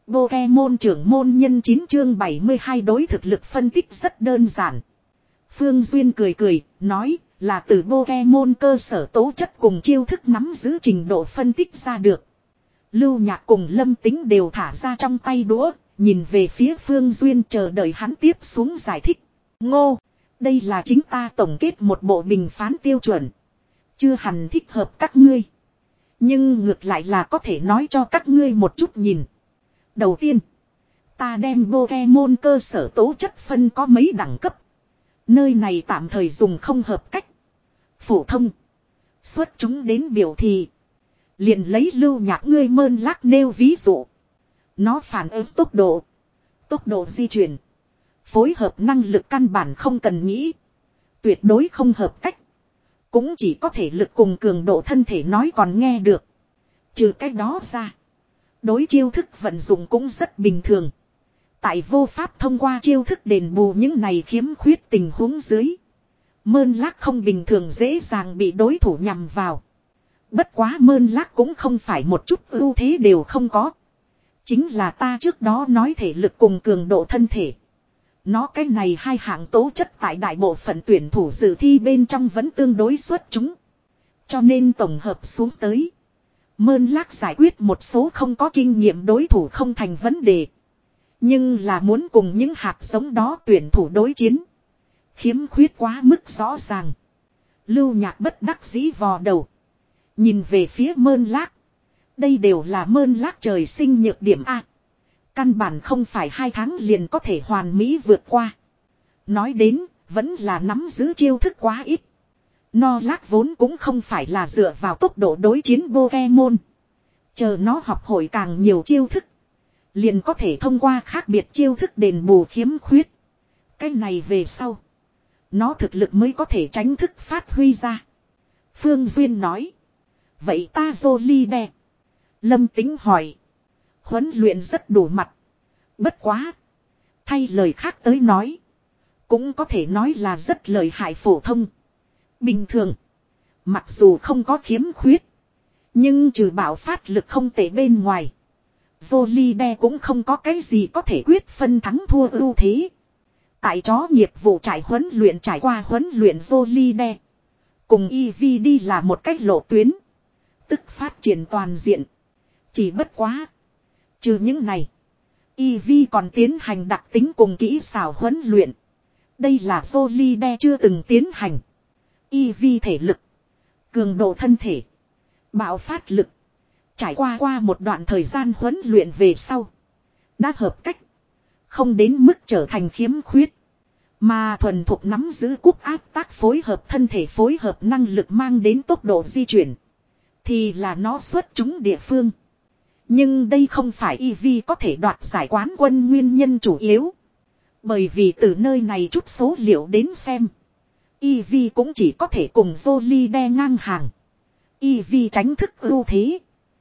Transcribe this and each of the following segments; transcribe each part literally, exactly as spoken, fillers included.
Pokemon trưởng môn nhân chín chương bảy mươi hai đối thực lực phân tích rất đơn giản. Phương Duyên cười cười, nói là từ Pokemon cơ sở tố chất cùng chiêu thức nắm giữ trình độ phân tích ra được. Lưu Nhạc cùng Lâm Tính đều thả ra trong tay đũa, nhìn về phía Phương Duyên chờ đợi hắn tiếp xuống giải thích. Ngô, đây là chính ta tổng kết một bộ bình phán tiêu chuẩn. Chưa hẳn thích hợp các ngươi. Nhưng ngược lại là có thể nói cho các ngươi một chút nhìn. Đầu tiên, ta đem Pokemon cơ sở tố chất phân có mấy đẳng cấp. Nơi này tạm thời dùng không hợp cách. Phổ thông. Xuất chúng đến biểu thị. Liền lấy Lưu Nhạc ngươi Mơn Lác nêu ví dụ. Nó phản ứng tốc độ. Tốc độ di chuyển. Phối hợp năng lực căn bản không cần nghĩ. Tuyệt đối không hợp cách. Cũng chỉ có thể lực cùng cường độ thân thể nói còn nghe được. Trừ cái đó ra. Đối chiêu thức vận dụng cũng rất bình thường. Tại vô pháp thông qua chiêu thức đền bù những này khiếm khuyết tình huống dưới. Mơn Lác không bình thường dễ dàng bị đối thủ nhằm vào. Bất quá Mơn Lác cũng không phải một chút ưu thế đều không có. Chính là ta trước đó nói thể lực cùng cường độ thân thể. Nó cái này hai hạng tố chất tại đại bộ phận tuyển thủ dự thi bên trong vẫn tương đối xuất chúng. Cho nên tổng hợp xuống tới. Mơn Lác giải quyết một số không có kinh nghiệm đối thủ không thành vấn đề. Nhưng là muốn cùng những hạt giống đó tuyển thủ đối chiến. Khiếm khuyết quá mức rõ ràng. Lưu Nhạc bất đắc dĩ vò đầu. Nhìn về phía Mơn Lác. Đây đều là Mơn Lác trời sinh nhược điểm A. Căn bản không phải hai tháng liền có thể hoàn mỹ vượt qua. Nói đến, vẫn là nắm giữ chiêu thức quá ít. No Lác vốn cũng không phải là dựa vào tốc độ đối chiến Pokemon. Chờ nó học hội càng nhiều chiêu thức. Liền có thể thông qua khác biệt chiêu thức đền bù khiếm khuyết. Cái này về sau. Nó thực lực mới có thể tránh thức phát huy ra. Phương Duyên nói. Vậy ta Jolly Lâm Tính hỏi. Huấn luyện rất đủ mặt. Bất quá. Thay lời khác tới nói. Cũng có thể nói là rất lợi hại phổ thông. Bình thường. Mặc dù không có khiếm khuyết. Nhưng trừ bạo phát lực không tệ bên ngoài. Jolly cũng không có cái gì có thể quyết phân thắng thua ưu thế. Tại chó nghiệp vụ trải huấn luyện trải qua huấn luyện Jolly cùng Eevee đi là một cách lộ tuyến. Tức phát triển toàn diện. Chỉ bất quá. Trừ những này. Eevee còn tiến hành đặc tính cùng kỹ xảo huấn luyện. Đây là Jolly chưa từng tiến hành. Eevee thể lực. Cường độ thân thể. Bạo phát lực. Trải qua qua một đoạn thời gian huấn luyện về sau. Đã hợp cách. Không đến mức trở thành khiếm khuyết. Mà thuần thục nắm giữ cúc áp tác phối hợp thân thể phối hợp năng lực mang đến tốc độ di chuyển. Thì là nó xuất chúng địa phương. Nhưng đây không phải Eevee có thể đoạt giải quán quân nguyên nhân chủ yếu. Bởi vì từ nơi này chút số liệu đến xem. Eevee cũng chỉ có thể cùng Jolly ngang hàng. Eevee tránh thức ưu thế.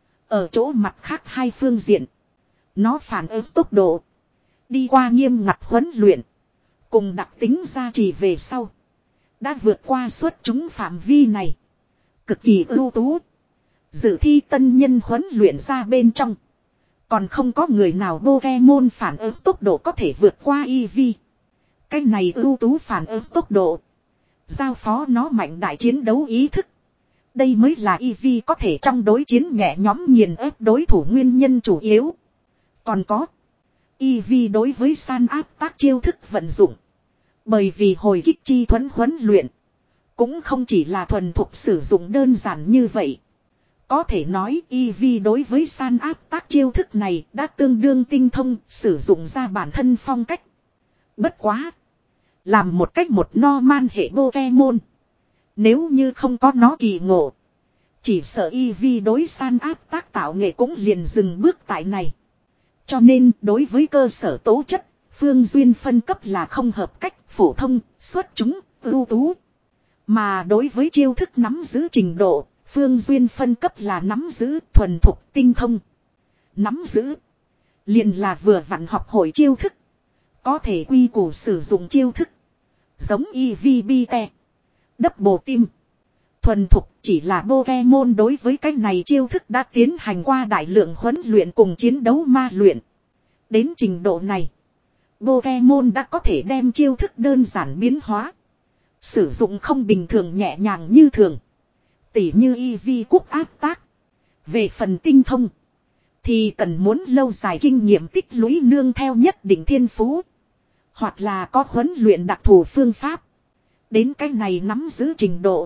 Ở chỗ mặt khác hai phương diện. Nó phản ứng tốc độ. Đi qua nghiêm ngặt huấn luyện. Cùng đặc tính gia trì về sau. Đã vượt qua suốt chúng phạm vi này. Cực kỳ ưu tú. Dự thi tân nhân huấn luyện ra bên trong. Còn không có người nào Pokemon phản ứng tốc độ có thể vượt qua Eevee. Cái này ưu tú phản ứng tốc độ. Giao phó nó mạnh đại chiến đấu ý thức. Đây mới là Eevee có thể trong đối chiến nhẹ nhóm nghiền ép đối thủ nguyên nhân chủ yếu. Còn có. Eevee đối với san áp tác chiêu thức vận dụng. Bởi vì hồi kích chi thuẫn huấn luyện. Cũng không chỉ là thuần thục sử dụng đơn giản như vậy. Có thể nói Eevee đối với san áp tác chiêu thức này đã tương đương tinh thông sử dụng ra bản thân phong cách. Bất quá. Làm một cách một normal hệ Pokemon. Nếu như không có nó kỳ ngộ. Chỉ sợ Eevee đối san áp tác tạo nghệ cũng liền dừng bước tại này. Cho nên đối với cơ sở tố chất, Phương Duyên phân cấp là không hợp cách, phổ thông, xuất chúng, ưu tú. Mà đối với chiêu thức nắm giữ trình độ, Phương Duyên phân cấp là nắm giữ thuần thục tinh thông. Nắm giữ, liền là vừa vặn học hội chiêu thức. Có thể quy củ sử dụng chiêu thức. Giống Eevee Bite, Double Team. Thuần thục chỉ là Pokemon đối với cái này chiêu thức đã tiến hành qua đại lượng huấn luyện cùng chiến đấu ma luyện. Đến trình độ này, Pokemon đã có thể đem chiêu thức đơn giản biến hóa. Sử dụng không bình thường nhẹ nhàng như thường. Tỉ như Eevee quốc áp tác. Về phần tinh thông, thì cần muốn lâu dài kinh nghiệm tích lũy nương theo nhất định thiên phú. Hoặc là có huấn luyện đặc thù phương pháp. Đến cái này nắm giữ trình độ,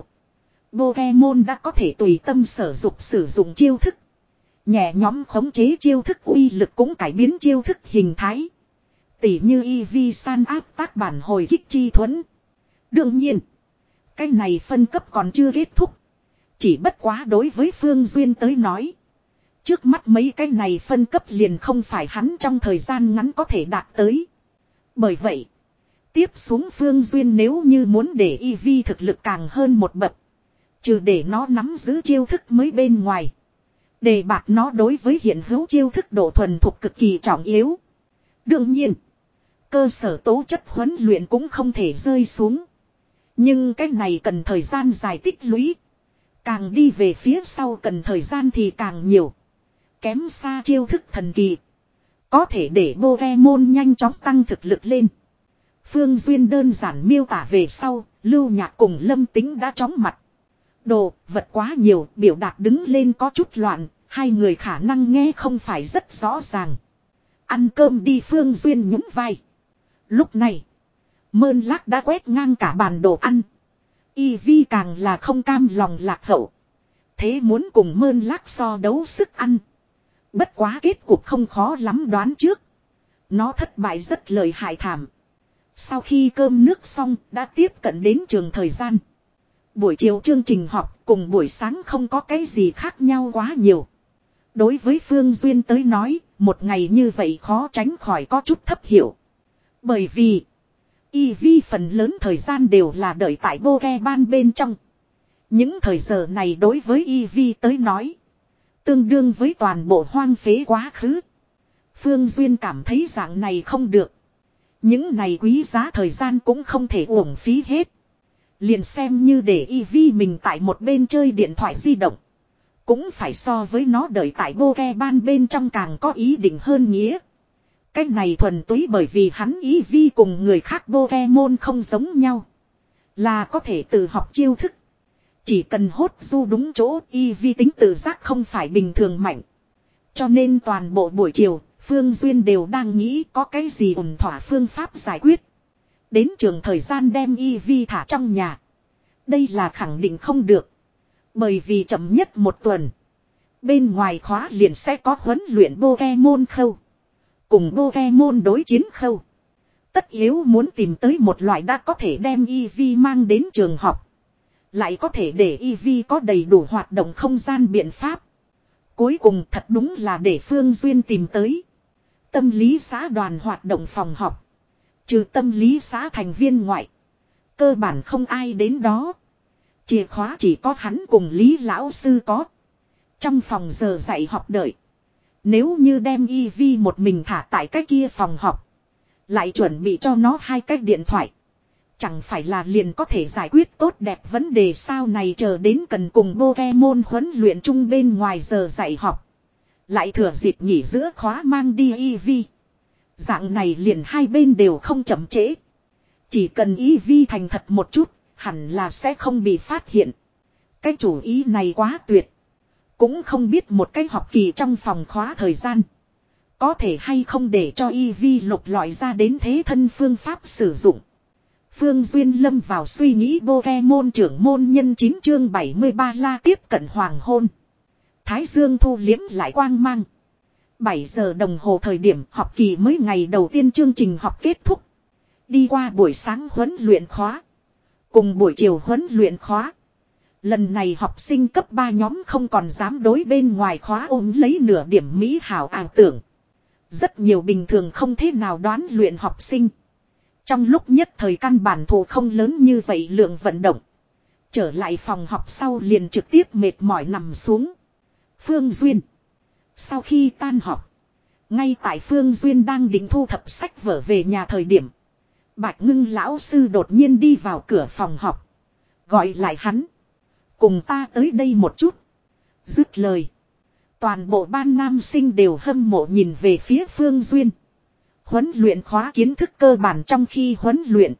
Pokemon đã có thể tùy tâm sở dục sử dụng chiêu thức. Nhẹ nhóm khống chế chiêu thức uy lực cũng cải biến chiêu thức hình thái. Tỉ như Eevee san áp tác bản hồi kích chi thuẫn. Đương nhiên, cái này phân cấp còn chưa kết thúc. Chỉ bất quá đối với Phương Duyên tới nói, trước mắt mấy cái này phân cấp liền không phải hắn trong thời gian ngắn có thể đạt tới. Bởi vậy, tiếp xuống Phương Duyên nếu như muốn để Eevee thực lực càng hơn một bậc, trừ để nó nắm giữ chiêu thức mới bên ngoài, đề bạt nó đối với hiện hữu chiêu thức độ thuần thục cực kỳ trọng yếu. Đương nhiên, cơ sở tố chất huấn luyện cũng không thể rơi xuống. Nhưng cái này cần thời gian dài tích lũy. Càng đi về phía sau cần thời gian thì càng nhiều. Kém xa chiêu thức thần kỳ, có thể để Pokemon nhanh chóng tăng thực lực lên. Phương Duyên đơn giản miêu tả về sau, Lưu Nhạc cùng Lâm Tính đã chóng mặt. Đồ, vật quá nhiều, biểu đạt đứng lên có chút loạn, hai người khả năng nghe không phải rất rõ ràng. Ăn cơm đi, Phương Duyên nhún vai. Lúc này, Mơn Lác đã quét ngang cả bàn đồ ăn. Eevee càng là không cam lòng lạc hậu. Thế muốn cùng Mơn Lác so đấu sức ăn. Bất quá kết cục không khó lắm đoán trước. Nó thất bại rất lợi hại thảm. Sau khi cơm nước xong đã tiếp cận đến trường thời gian. Buổi chiều chương trình học cùng buổi sáng không có cái gì khác nhau quá nhiều. Đối với Phương Duyên tới nói, một ngày như vậy khó tránh khỏi có chút thấp hiểu. Bởi vì Eevee phần lớn thời gian đều là đợi tại Pokemon bên trong. Những thời giờ này đối với Eevee tới nói, tương đương với toàn bộ hoang phế quá khứ. Phương Duyên cảm thấy dạng này không được. Những này quý giá thời gian cũng không thể uổng phí hết. Liền xem như để Eevee mình tại một bên chơi điện thoại di động, cũng phải so với nó đợi tại Pokemon bên trong càng có ý định hơn nghĩa. Cái này thuần túy bởi vì hắn Eevee cùng người khác Pokemon không giống nhau, là có thể tự học chiêu thức. Chỉ cần hốt du đúng chỗ, Eevee tính tự giác không phải bình thường mạnh. Cho nên toàn bộ buổi chiều, Phương Duyên đều đang nghĩ có cái gì ổn thỏa phương pháp giải quyết. Đến trường thời gian đem Eevee thả trong nhà, đây là khẳng định không được. Bởi vì chậm nhất một tuần, bên ngoài khóa liền sẽ có huấn luyện Pokemon khâu, cùng Pokemon đối chiến khâu. Tất yếu muốn tìm tới một loại đã có thể đem Eevee mang đến trường học, lại có thể để Eevee có đầy đủ hoạt động không gian biện pháp. Cuối cùng thật đúng là để Phương Duyên tìm tới tâm lý xã đoàn hoạt động phòng học. Trừ tâm lý xã thành viên ngoại, cơ bản không ai đến đó. Chìa khóa chỉ có hắn cùng Lý lão sư có. Trong phòng giờ dạy học đợi, nếu như đem Eevee một mình thả tại cái kia phòng học, lại chuẩn bị cho nó hai cái điện thoại, chẳng phải là liền có thể giải quyết tốt đẹp vấn đề sao? Này chờ đến cần cùng Pokemon huấn luyện chung bên ngoài giờ dạy học, lại thừa dịp nghỉ giữa khóa mang đi Eevee. Dạng này liền hai bên đều không chậm trễ. Chỉ cần Eevee thành thật một chút, hẳn là sẽ không bị phát hiện. Cái chủ ý này quá tuyệt. Cũng không biết một cái học kỳ trong phòng khóa thời gian, có thể hay không để cho Eevee lục lọi ra đến thế thân phương pháp sử dụng. Phương Duyên lâm vào suy nghĩ. Pokemon trưởng môn nhân chín chương bảy mươi ba la tiếp cận hoàng hôn. Thái dương thu liếm lại quang mang. bảy giờ đồng hồ thời điểm học kỳ mới ngày đầu tiên chương trình học kết thúc. Đi qua buổi sáng huấn luyện khóa, cùng buổi chiều huấn luyện khóa, lần này học sinh cấp ba nhóm không còn dám đối bên ngoài khóa ôm lấy nửa điểm mỹ hảo ảo tưởng. Rất nhiều bình thường không thế nào đoán luyện học sinh, trong lúc nhất thời căn bản thù không lớn như vậy lượng vận động, trở lại phòng học sau liền trực tiếp mệt mỏi nằm xuống. Phương Duyên sau khi tan học, ngay tại Phương Duyên đang định thu thập sách vở về nhà thời điểm, Bạch Ngưng lão sư đột nhiên đi vào cửa phòng học, gọi lại hắn. Cùng ta tới đây một chút. Dứt lời, toàn bộ ban nam sinh đều hâm mộ nhìn về phía Phương Duyên. Huấn luyện khóa kiến thức cơ bản trong khi huấn luyện.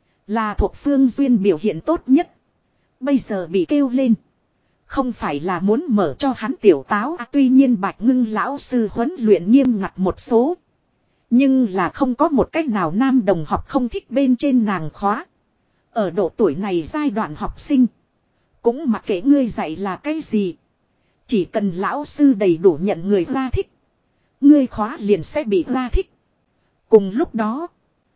Là thuộc Phương Duyên biểu hiện tốt nhất. Bây giờ bị kêu lên. Không phải là muốn mở cho hắn tiểu táo à, tuy nhiên Bạch Ngưng lão sư huấn luyện nghiêm ngặt một số. Nhưng là không có một cách nào nam đồng học không thích bên trên nàng khóa. Ở độ tuổi này giai đoạn học sinh. Cũng mặc kệ ngươi dạy là cái gì. Chỉ cần lão sư đầy đủ nhận người ra thích. Ngươi khóa liền sẽ bị ra thích. Cùng lúc đó.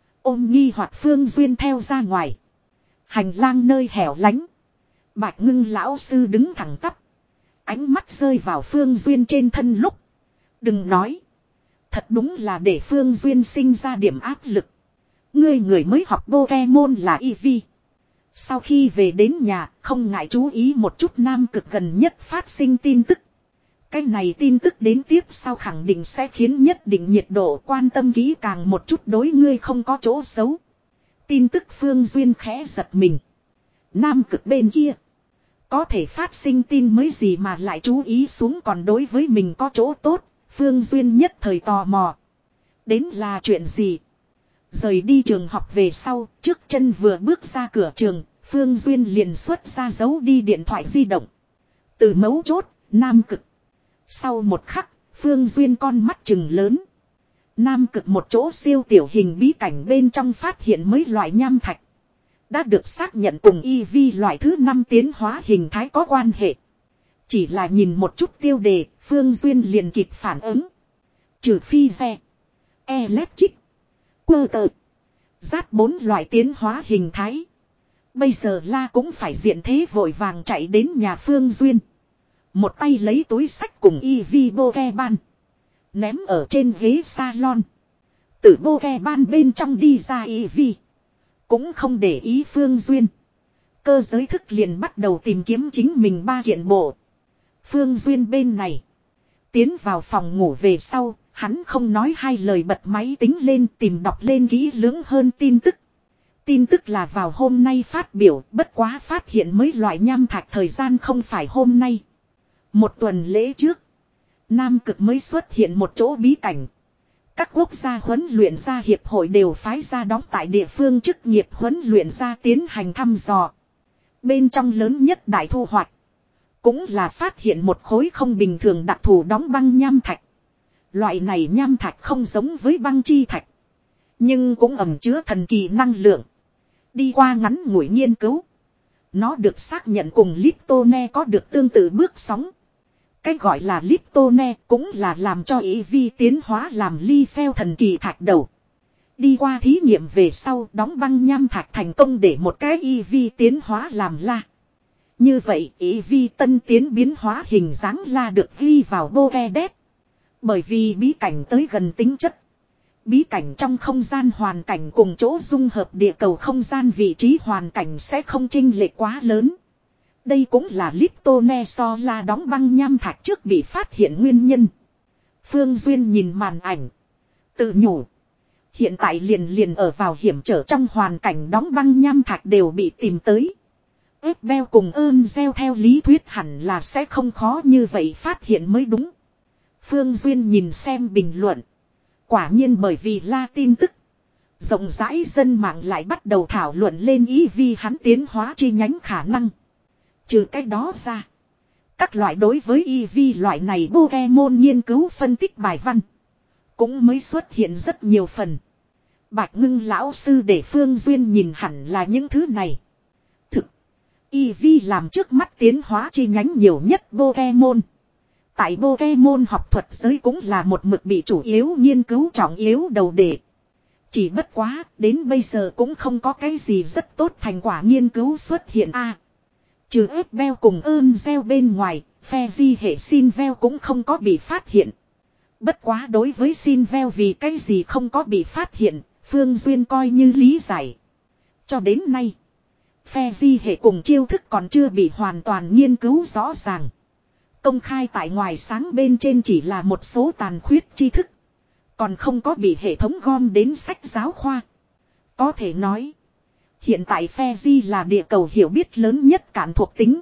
Ôm nghi hoặc Phương Duyên theo ra ngoài. Hành lang nơi hẻo lánh. Bạch Ngưng lão sư đứng thẳng tắp. Ánh mắt rơi vào Phương Duyên trên thân lúc. Đừng nói. Thật đúng là để Phương Duyên sinh ra điểm áp lực. Ngươi người mới học Pokemon là Eevee. Sau khi về đến nhà, không ngại chú ý một chút Nam Cực gần nhất phát sinh tin tức. Cái này tin tức đến tiếp sau khẳng định sẽ khiến nhất định nhiệt độ quan tâm kỹ càng một chút đối ngươi không có chỗ xấu. Tin tức Phương Duyên khẽ giật mình. Nam Cực bên kia. Có thể phát sinh tin mới gì mà lại chú ý xuống còn đối với mình có chỗ tốt. Phương Duyên nhất thời tò mò. Đến là chuyện gì? Rời đi trường học về sau, trước chân vừa bước ra cửa trường, Phương Duyên liền xuất ra giấu đi điện thoại di động. Từ mấu chốt, Nam Cực. Sau một khắc, Phương Duyên con mắt trừng lớn. Nam Cực một chỗ siêu tiểu hình bí cảnh bên trong phát hiện mấy loại nham thạch. Đã được xác nhận cùng Eevee loại thứ năm tiến hóa hình thái có quan hệ. Chỉ là nhìn một chút tiêu đề, Phương Duyên liền kịp phản ứng. Trừ phi xe, electric, quơ tờ, rát bốn loại tiến hóa hình thái. Bây giờ La cũng phải diện thế vội vàng chạy đến nhà Phương Duyên. Một tay lấy túi sách cùng Eevee Pokemon. Ném ở trên ghế salon. Từ Pokemon bên trong đi ra Eevee. Cũng không để ý Phương Duyên. Cơ giới thức liền bắt đầu tìm kiếm chính mình ba kiện bộ. Phương Duyên bên này. Tiến vào phòng ngủ về sau. Hắn không nói hai lời bật máy tính lên tìm đọc lên kỹ lưỡng hơn tin tức. Tin tức là vào hôm nay phát biểu, bất quá phát hiện mấy loại nham thạch thời gian không phải hôm nay. Một tuần lễ trước, Nam Cực mới xuất hiện một chỗ bí cảnh. Các quốc gia huấn luyện gia hiệp hội đều phái ra đóng tại địa phương chức nghiệp huấn luyện gia tiến hành thăm dò. Bên trong lớn nhất đại thu hoạch, cũng là phát hiện một khối không bình thường đặc thù đóng băng nham thạch. Loại này nham thạch không giống với băng chi thạch, nhưng cũng ẩn chứa thần kỳ năng lượng. Đi qua ngắn ngủi nghiên cứu, nó được xác nhận cùng Liptone có được tương tự bước sóng. Cái gọi là Liptone cũng là làm cho Eevee tiến hóa làm ly pheo thần kỳ thạch đầu. Đi qua thí nghiệm về sau đóng băng nham thạch thành công để một cái Eevee tiến hóa làm La. Như vậy Eevee tân tiến biến hóa hình dáng La được ghi vào Pokédex. Bởi vì bí cảnh tới gần tính chất. Bí cảnh trong không gian hoàn cảnh cùng chỗ dung hợp địa cầu không gian vị trí hoàn cảnh sẽ không chênh lệch quá lớn. Đây cũng là Liptone so La đóng băng nham thạch trước bị phát hiện nguyên nhân. Phương Duyên nhìn màn ảnh. Tự nhủ. Hiện tại liền liền ở vào hiểm trở trong hoàn cảnh đóng băng nham thạch đều bị tìm tới. Ép beo cùng ơn gieo theo lý thuyết hẳn là sẽ không khó như vậy phát hiện mới đúng. Phương Duyên nhìn xem bình luận. Quả nhiên bởi vì La tin tức. Rộng rãi dân mạng lại bắt đầu thảo luận lên ý vì hắn tiến hóa chi nhánh khả năng. Trừ cái đó ra. Các loại đối với Eevee loại này Pokemon nghiên cứu phân tích bài văn. Cũng mới xuất hiện rất nhiều phần. Bạch Ngưng lão sư để Phương Duyên nhìn hẳn là những thứ này. Thực. Eevee làm trước mắt tiến hóa chi nhánh nhiều nhất Pokemon. Tại Pokemon học thuật giới cũng là một mực bị chủ yếu nghiên cứu trọng yếu đầu đề. Chỉ bất quá, đến bây giờ cũng không có cái gì rất tốt thành quả nghiên cứu xuất hiện a. À, trừ ép beo cùng ơn gieo bên ngoài, phe di hệ xin veo cũng không có bị phát hiện. Bất quá đối với xin veo vì cái gì không có bị phát hiện, Phương Duyên coi như lý giải. Cho đến nay, phe di hệ cùng chiêu thức còn chưa bị hoàn toàn nghiên cứu rõ ràng. Công khai tại ngoài sáng bên trên chỉ là một số tàn khuyết tri thức. Còn không có bị hệ thống gom đến sách giáo khoa. Có thể nói. Hiện tại phe di là địa cầu hiểu biết lớn nhất cản thuộc tính.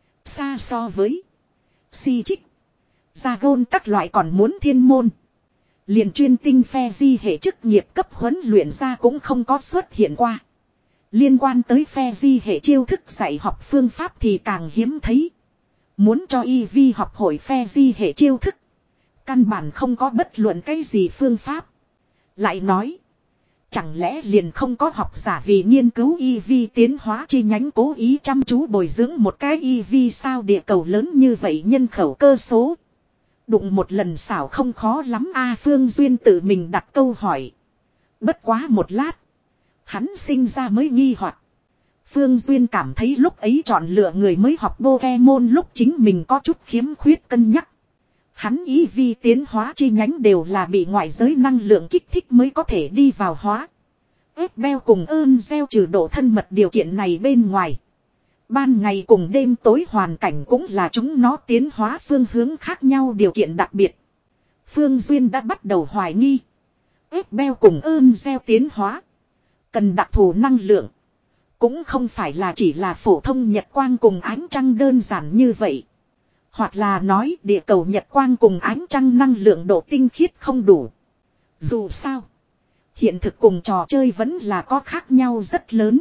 Xa so với Si Trích, Dragon các loại còn muốn thiên môn. Liền chuyên tinh phe di hệ chức nghiệp cấp huấn luyện ra cũng không có xuất hiện qua. Liên quan tới phe di hệ chiêu thức dạy học phương pháp thì càng hiếm thấy. Muốn cho y vi học hội phe di hệ chiêu thức. Căn bản không có bất luận cái gì phương pháp. Lại nói. Chẳng lẽ liền không có học giả vì nghiên cứu y vi tiến hóa chi nhánh cố ý chăm chú bồi dưỡng một cái y vi sao địa cầu lớn như vậy nhân khẩu cơ số. Đụng một lần xảo không khó lắm a Phương Duyên tự mình đặt câu hỏi. Bất quá một lát. Hắn sinh ra mới nghi hoặc. Phương Duyên cảm thấy lúc ấy chọn lựa người mới học Pokemon lúc chính mình có chút khiếm khuyết cân nhắc. Hắn ý vi tiến hóa chi nhánh đều là bị ngoại giới năng lượng kích thích mới có thể đi vào hóa. Ép beo cùng ơn gieo trừ độ thân mật điều kiện này bên ngoài. Ban ngày cùng đêm tối hoàn cảnh cũng là chúng nó tiến hóa phương hướng khác nhau điều kiện đặc biệt. Phương Duyên đã bắt đầu hoài nghi. Ép beo cùng ơn gieo tiến hóa. Cần đặc thù năng lượng. Cũng không phải là chỉ là phổ thông nhật quang cùng ánh trăng đơn giản như vậy. Hoặc là nói địa cầu nhật quang cùng ánh trăng năng lượng độ tinh khiết không đủ. Dù sao. Hiện thực cùng trò chơi vẫn là có khác nhau rất lớn.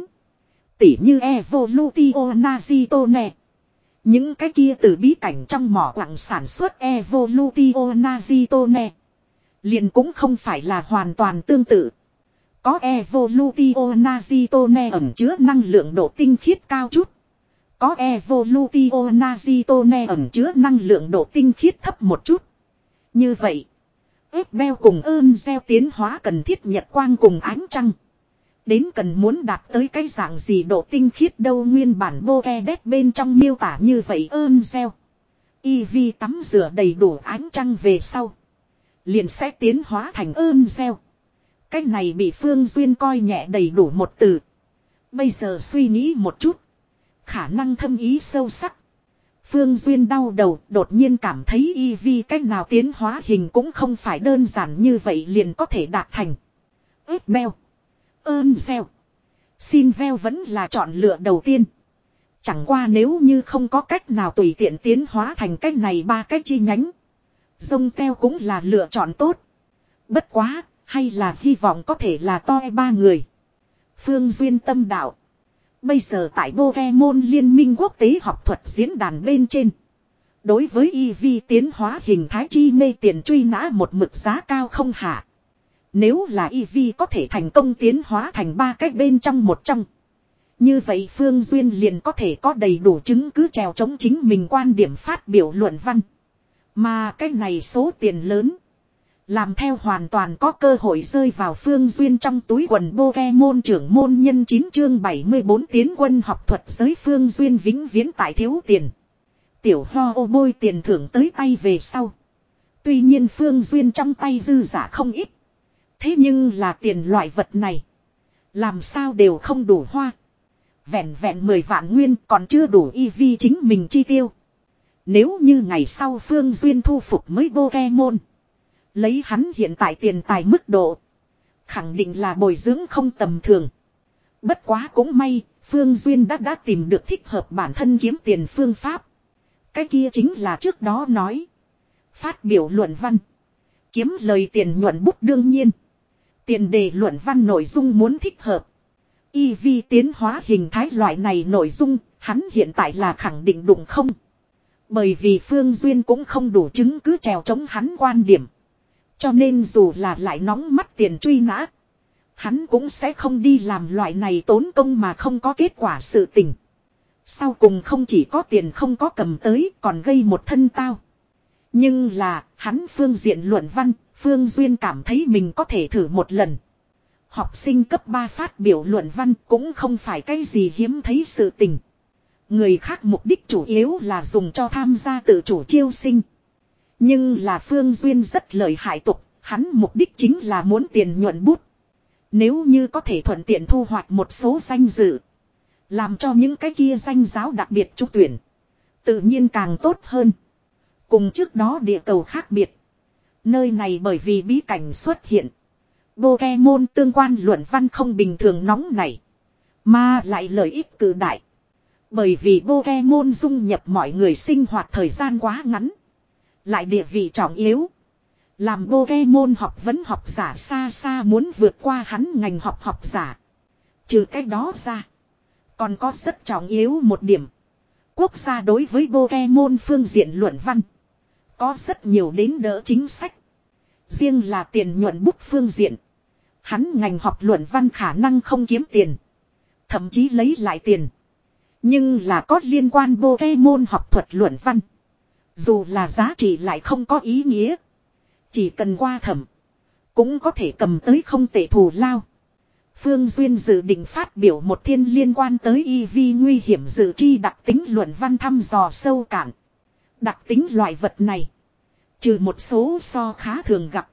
Tỉ như Evolutio Nazitone. Những cái kia từ bí cảnh trong mỏ quặng sản xuất Evolutio Nazitone. Liền cũng không phải là hoàn toàn tương tự. Có Evolutio Nazitone ẩn chứa năng lượng độ tinh khiết cao chút. Có Evolutio Nazitone ẩn chứa năng lượng độ tinh khiết thấp một chút. Như vậy, ép beo cùng ơn gieo tiến hóa cần thiết nhật quang cùng ánh trăng. Đến cần muốn đạt tới cái dạng gì độ tinh khiết đâu nguyên bản Pokédex bên trong miêu tả như vậy ơn gieo. Eevee tắm rửa đầy đủ ánh trăng về sau. Liền sẽ tiến hóa thành ơn gieo. Cái này bị Phương Duyên coi nhẹ đầy đủ một từ. Bây giờ suy nghĩ một chút. Khả năng thâm ý sâu sắc. Phương Duyên đau đầu đột nhiên cảm thấy Eevee cách nào tiến hóa hình cũng không phải đơn giản như vậy liền có thể đạt thành. Ướp beo. Ơn gieo. Xin veo vẫn là chọn lựa đầu tiên. Chẳng qua nếu như không có cách nào tùy tiện tiến hóa thành cách này ba cách chi nhánh. Dông teo cũng là lựa chọn tốt. Bất quá, hay là hy vọng có thể là toi ba người. Phương Duyên tâm đạo. Bây giờ tại Pokemon Liên minh quốc tế học thuật diễn đàn bên trên. Đối với Eevee tiến hóa hình thái chi mê tiền truy nã một mực giá cao không hạ. Nếu là Eevee có thể thành công tiến hóa thành ba cách bên trong một trong. Như vậy Phương Duyên liền có thể có đầy đủ chứng cứ trèo chống chính mình quan điểm phát biểu luận văn. Mà cái này số tiền lớn. Làm theo hoàn toàn có cơ hội rơi vào Phương Duyên trong túi quần Pokemon trưởng môn nhân chín chương bảy mươi bốn tiến quân học thuật giới Phương Duyên vĩnh viễn tại thiếu tiền. Tiểu ho ô bôi tiền thưởng tới tay về sau. Tuy nhiên Phương Duyên trong tay dư giả không ít. Thế nhưng là tiền loại vật này. Làm sao đều không đủ hoa. Vẹn vẹn mười vạn nguyên còn chưa đủ Eevee chính mình chi tiêu. Nếu như ngày sau Phương Duyên thu phục mới Pokemon. Lấy hắn hiện tại tiền tài mức độ. Khẳng định là bồi dưỡng không tầm thường. Bất quá cũng may, Phương Duyên đã đã tìm được thích hợp bản thân kiếm tiền phương pháp. Cái kia chính là trước đó nói. Phát biểu luận văn. Kiếm lời tiền nhuận bút đương nhiên. Tiền đề luận văn nội dung muốn thích hợp. Eevee tiến hóa hình thái loại này nội dung, hắn hiện tại là khẳng định đụng không. Bởi vì Phương Duyên cũng không đủ chứng cứ trèo chống hắn quan điểm. Cho nên dù là lại nóng mắt tiền truy nã. Hắn cũng sẽ không đi làm loại này tốn công mà không có kết quả sự tình. Sau cùng không chỉ có tiền không có cầm tới còn gây một thân tao. Nhưng là hắn phương diện luận văn, Phương Duyên cảm thấy mình có thể thử một lần. Học sinh cấp ba phát biểu luận văn cũng không phải cái gì hiếm thấy sự tình. Người khác mục đích chủ yếu là dùng cho tham gia tự chủ chiêu sinh. Nhưng là Phương Duyên rất lợi hại tục, hắn mục đích chính là muốn tiền nhuận bút. Nếu như có thể thuận tiện thu hoạch một số danh dự. Làm cho những cái kia danh giáo đặc biệt trúng tuyển. Tự nhiên càng tốt hơn. Cùng trước đó địa cầu khác biệt. Nơi này bởi vì bí cảnh xuất hiện. Pokemon tương quan luận văn không bình thường nóng này. Mà lại lợi ích cự đại. Bởi vì Pokemon dung nhập mọi người sinh hoạt thời gian quá ngắn. Lại địa vị trọng yếu. Làm Pokemon học vấn học giả xa xa muốn vượt qua hắn ngành học học giả. Trừ cái đó ra. Còn có rất trọng yếu một điểm. Quốc gia đối với Pokemon phương diện luận văn. Có rất nhiều đến đỡ chính sách. Riêng là tiền nhuận bút phương diện. Hắn ngành học luận văn khả năng không kiếm tiền. Thậm chí lấy lại tiền. Nhưng là có liên quan Pokemon học thuật luận văn. Dù là giá trị lại không có ý nghĩa. Chỉ cần qua thẩm. Cũng có thể cầm tới không tệ thù lao. Phương Duyên dự định phát biểu một thiên liên quan tới e vê nguy hiểm dự tri đặc tính luận văn thăm dò sâu cạn. Đặc tính loại vật này. Trừ một số so khá thường gặp.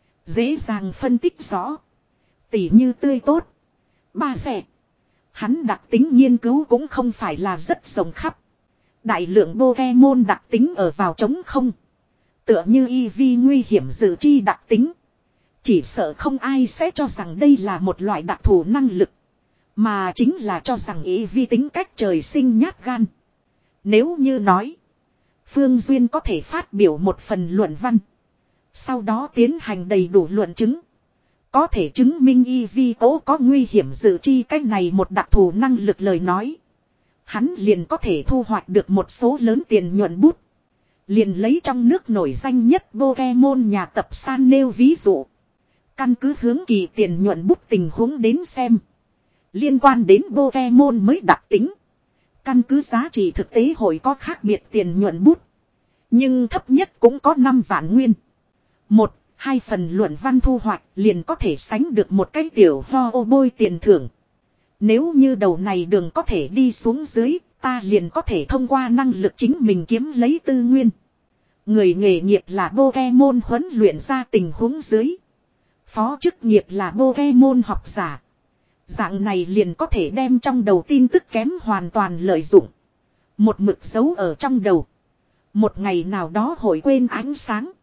Dễ dàng phân tích rõ. Tỉ như tươi tốt. Ba rẻ. Hắn đặc tính nghiên cứu cũng không phải là rất rộng khắp. Đại lượng Pokemon đặc tính ở vào trống không. Tựa như e vê nguy hiểm dự tri đặc tính. Chỉ sợ không ai sẽ cho rằng đây là một loại đặc thù năng lực. Mà chính là cho rằng e vê tính cách trời sinh nhát gan. Nếu như nói. Phương Duyên có thể phát biểu một phần luận văn. Sau đó tiến hành đầy đủ luận chứng. Có thể chứng minh e vê cố có nguy hiểm dự tri cách này một đặc thù năng lực lời nói. Hắn liền có thể thu hoạch được một số lớn tiền nhuận bút. Liền lấy trong nước nổi danh nhất Pokemon nhà tập san nêu ví dụ. Căn cứ hướng kỳ tiền nhuận bút tình huống đến xem. Liên quan đến Pokemon mới đặc tính. Căn cứ giá trị thực tế hội có khác biệt tiền nhuận bút. Nhưng thấp nhất cũng có năm vạn nguyên. Một, hai phần luận văn thu hoạch liền có thể sánh được một cái tiểu ho ô bôi tiền thưởng. Nếu như đầu này đường có thể đi xuống dưới, ta liền có thể thông qua năng lực chính mình kiếm lấy tư nguyên. Người nghề nghiệp là Pokemon huấn luyện ra tình huống dưới. Phó chức nghiệp là Pokemon học giả. Dạng này liền có thể đem trong đầu tin tức kém hoàn toàn lợi dụng. Một mực giấu ở trong đầu. Một ngày nào đó hội quên ánh sáng.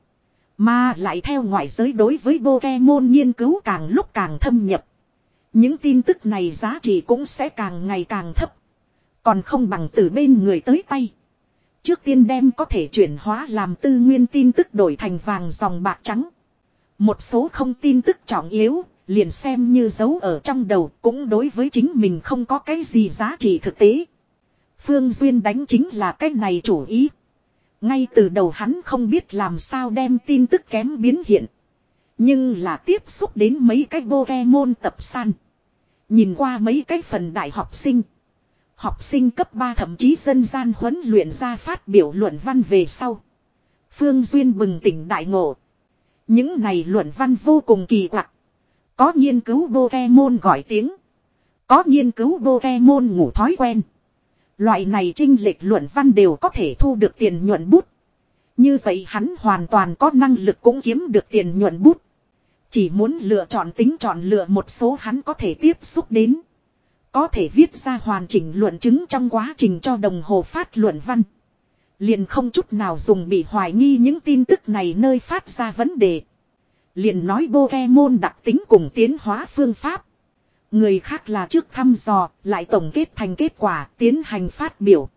Mà lại theo ngoại giới đối với Pokemon nghiên cứu càng lúc càng thâm nhập. Những tin tức này giá trị cũng sẽ càng ngày càng thấp. Còn không bằng từ bên người tới tay. Trước tiên đem có thể chuyển hóa làm tư nguyên tin tức đổi thành vàng dòng bạc trắng. Một số không tin tức trọng yếu, liền xem như giấu ở trong đầu cũng đối với chính mình không có cái gì giá trị thực tế. Phương Duyên đánh chính là cái này chủ ý. Ngay từ đầu hắn không biết làm sao đem tin tức kém biến hiện. Nhưng là tiếp xúc đến mấy cái Pokemon tập san. Nhìn qua mấy cái phần đại học sinh. Học sinh cấp ba thậm chí dân gian huấn luyện ra phát biểu luận văn về sau. Phương Duyên bừng tỉnh đại ngộ. Những này luận văn vô cùng kỳ quặc. Có nghiên cứu Pokemon gọi tiếng. Có nghiên cứu Pokemon ngủ thói quen. Loại này trinh lệch luận văn đều có thể thu được tiền nhuận bút. Như vậy hắn hoàn toàn có năng lực cũng kiếm được tiền nhuận bút. Chỉ muốn lựa chọn tính chọn lựa một số hắn có thể tiếp xúc đến. Có thể viết ra hoàn chỉnh luận chứng trong quá trình cho đồng hồ phát luận văn. Liền không chút nào dùng bị hoài nghi những tin tức này nơi phát ra vấn đề. Liền nói Pokemon đặc tính cùng tiến hóa phương pháp. Người khác là trước thăm dò, lại tổng kết thành kết quả, tiến hành phát biểu.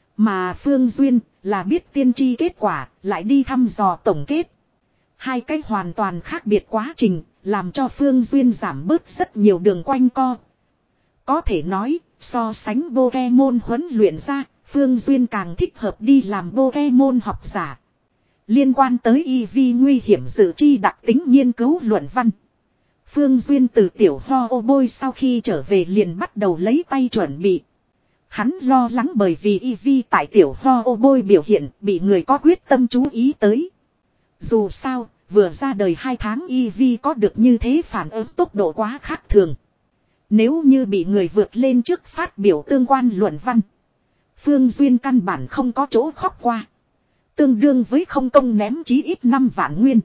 Mà Phương Duyên là biết tiên tri kết quả, lại đi thăm dò tổng kết. Hai cái hoàn toàn khác biệt quá trình, làm cho Phương Duyên giảm bớt rất nhiều đường quanh co. Có thể nói, so sánh Pokemon huấn luyện ra, Phương Duyên càng thích hợp đi làm Pokemon học giả. Liên quan tới e vê nguy hiểm dự tri đặc tính nghiên cứu luận văn. Phương Duyên từ tiểu ho ô bôi sau khi trở về liền bắt đầu lấy tay chuẩn bị. Hắn lo lắng bởi vì e vê tại tiểu ho ô bôi biểu hiện bị người có quyết tâm chú ý tới. Dù sao, vừa ra đời hai tháng e vê có được như thế phản ứng tốc độ quá khác thường. Nếu như bị người vượt lên trước phát biểu tương quan luận văn. Phương Duyên căn bản không có chỗ khóc qua. Tương đương với không công ném chí ít năm vạn nguyên.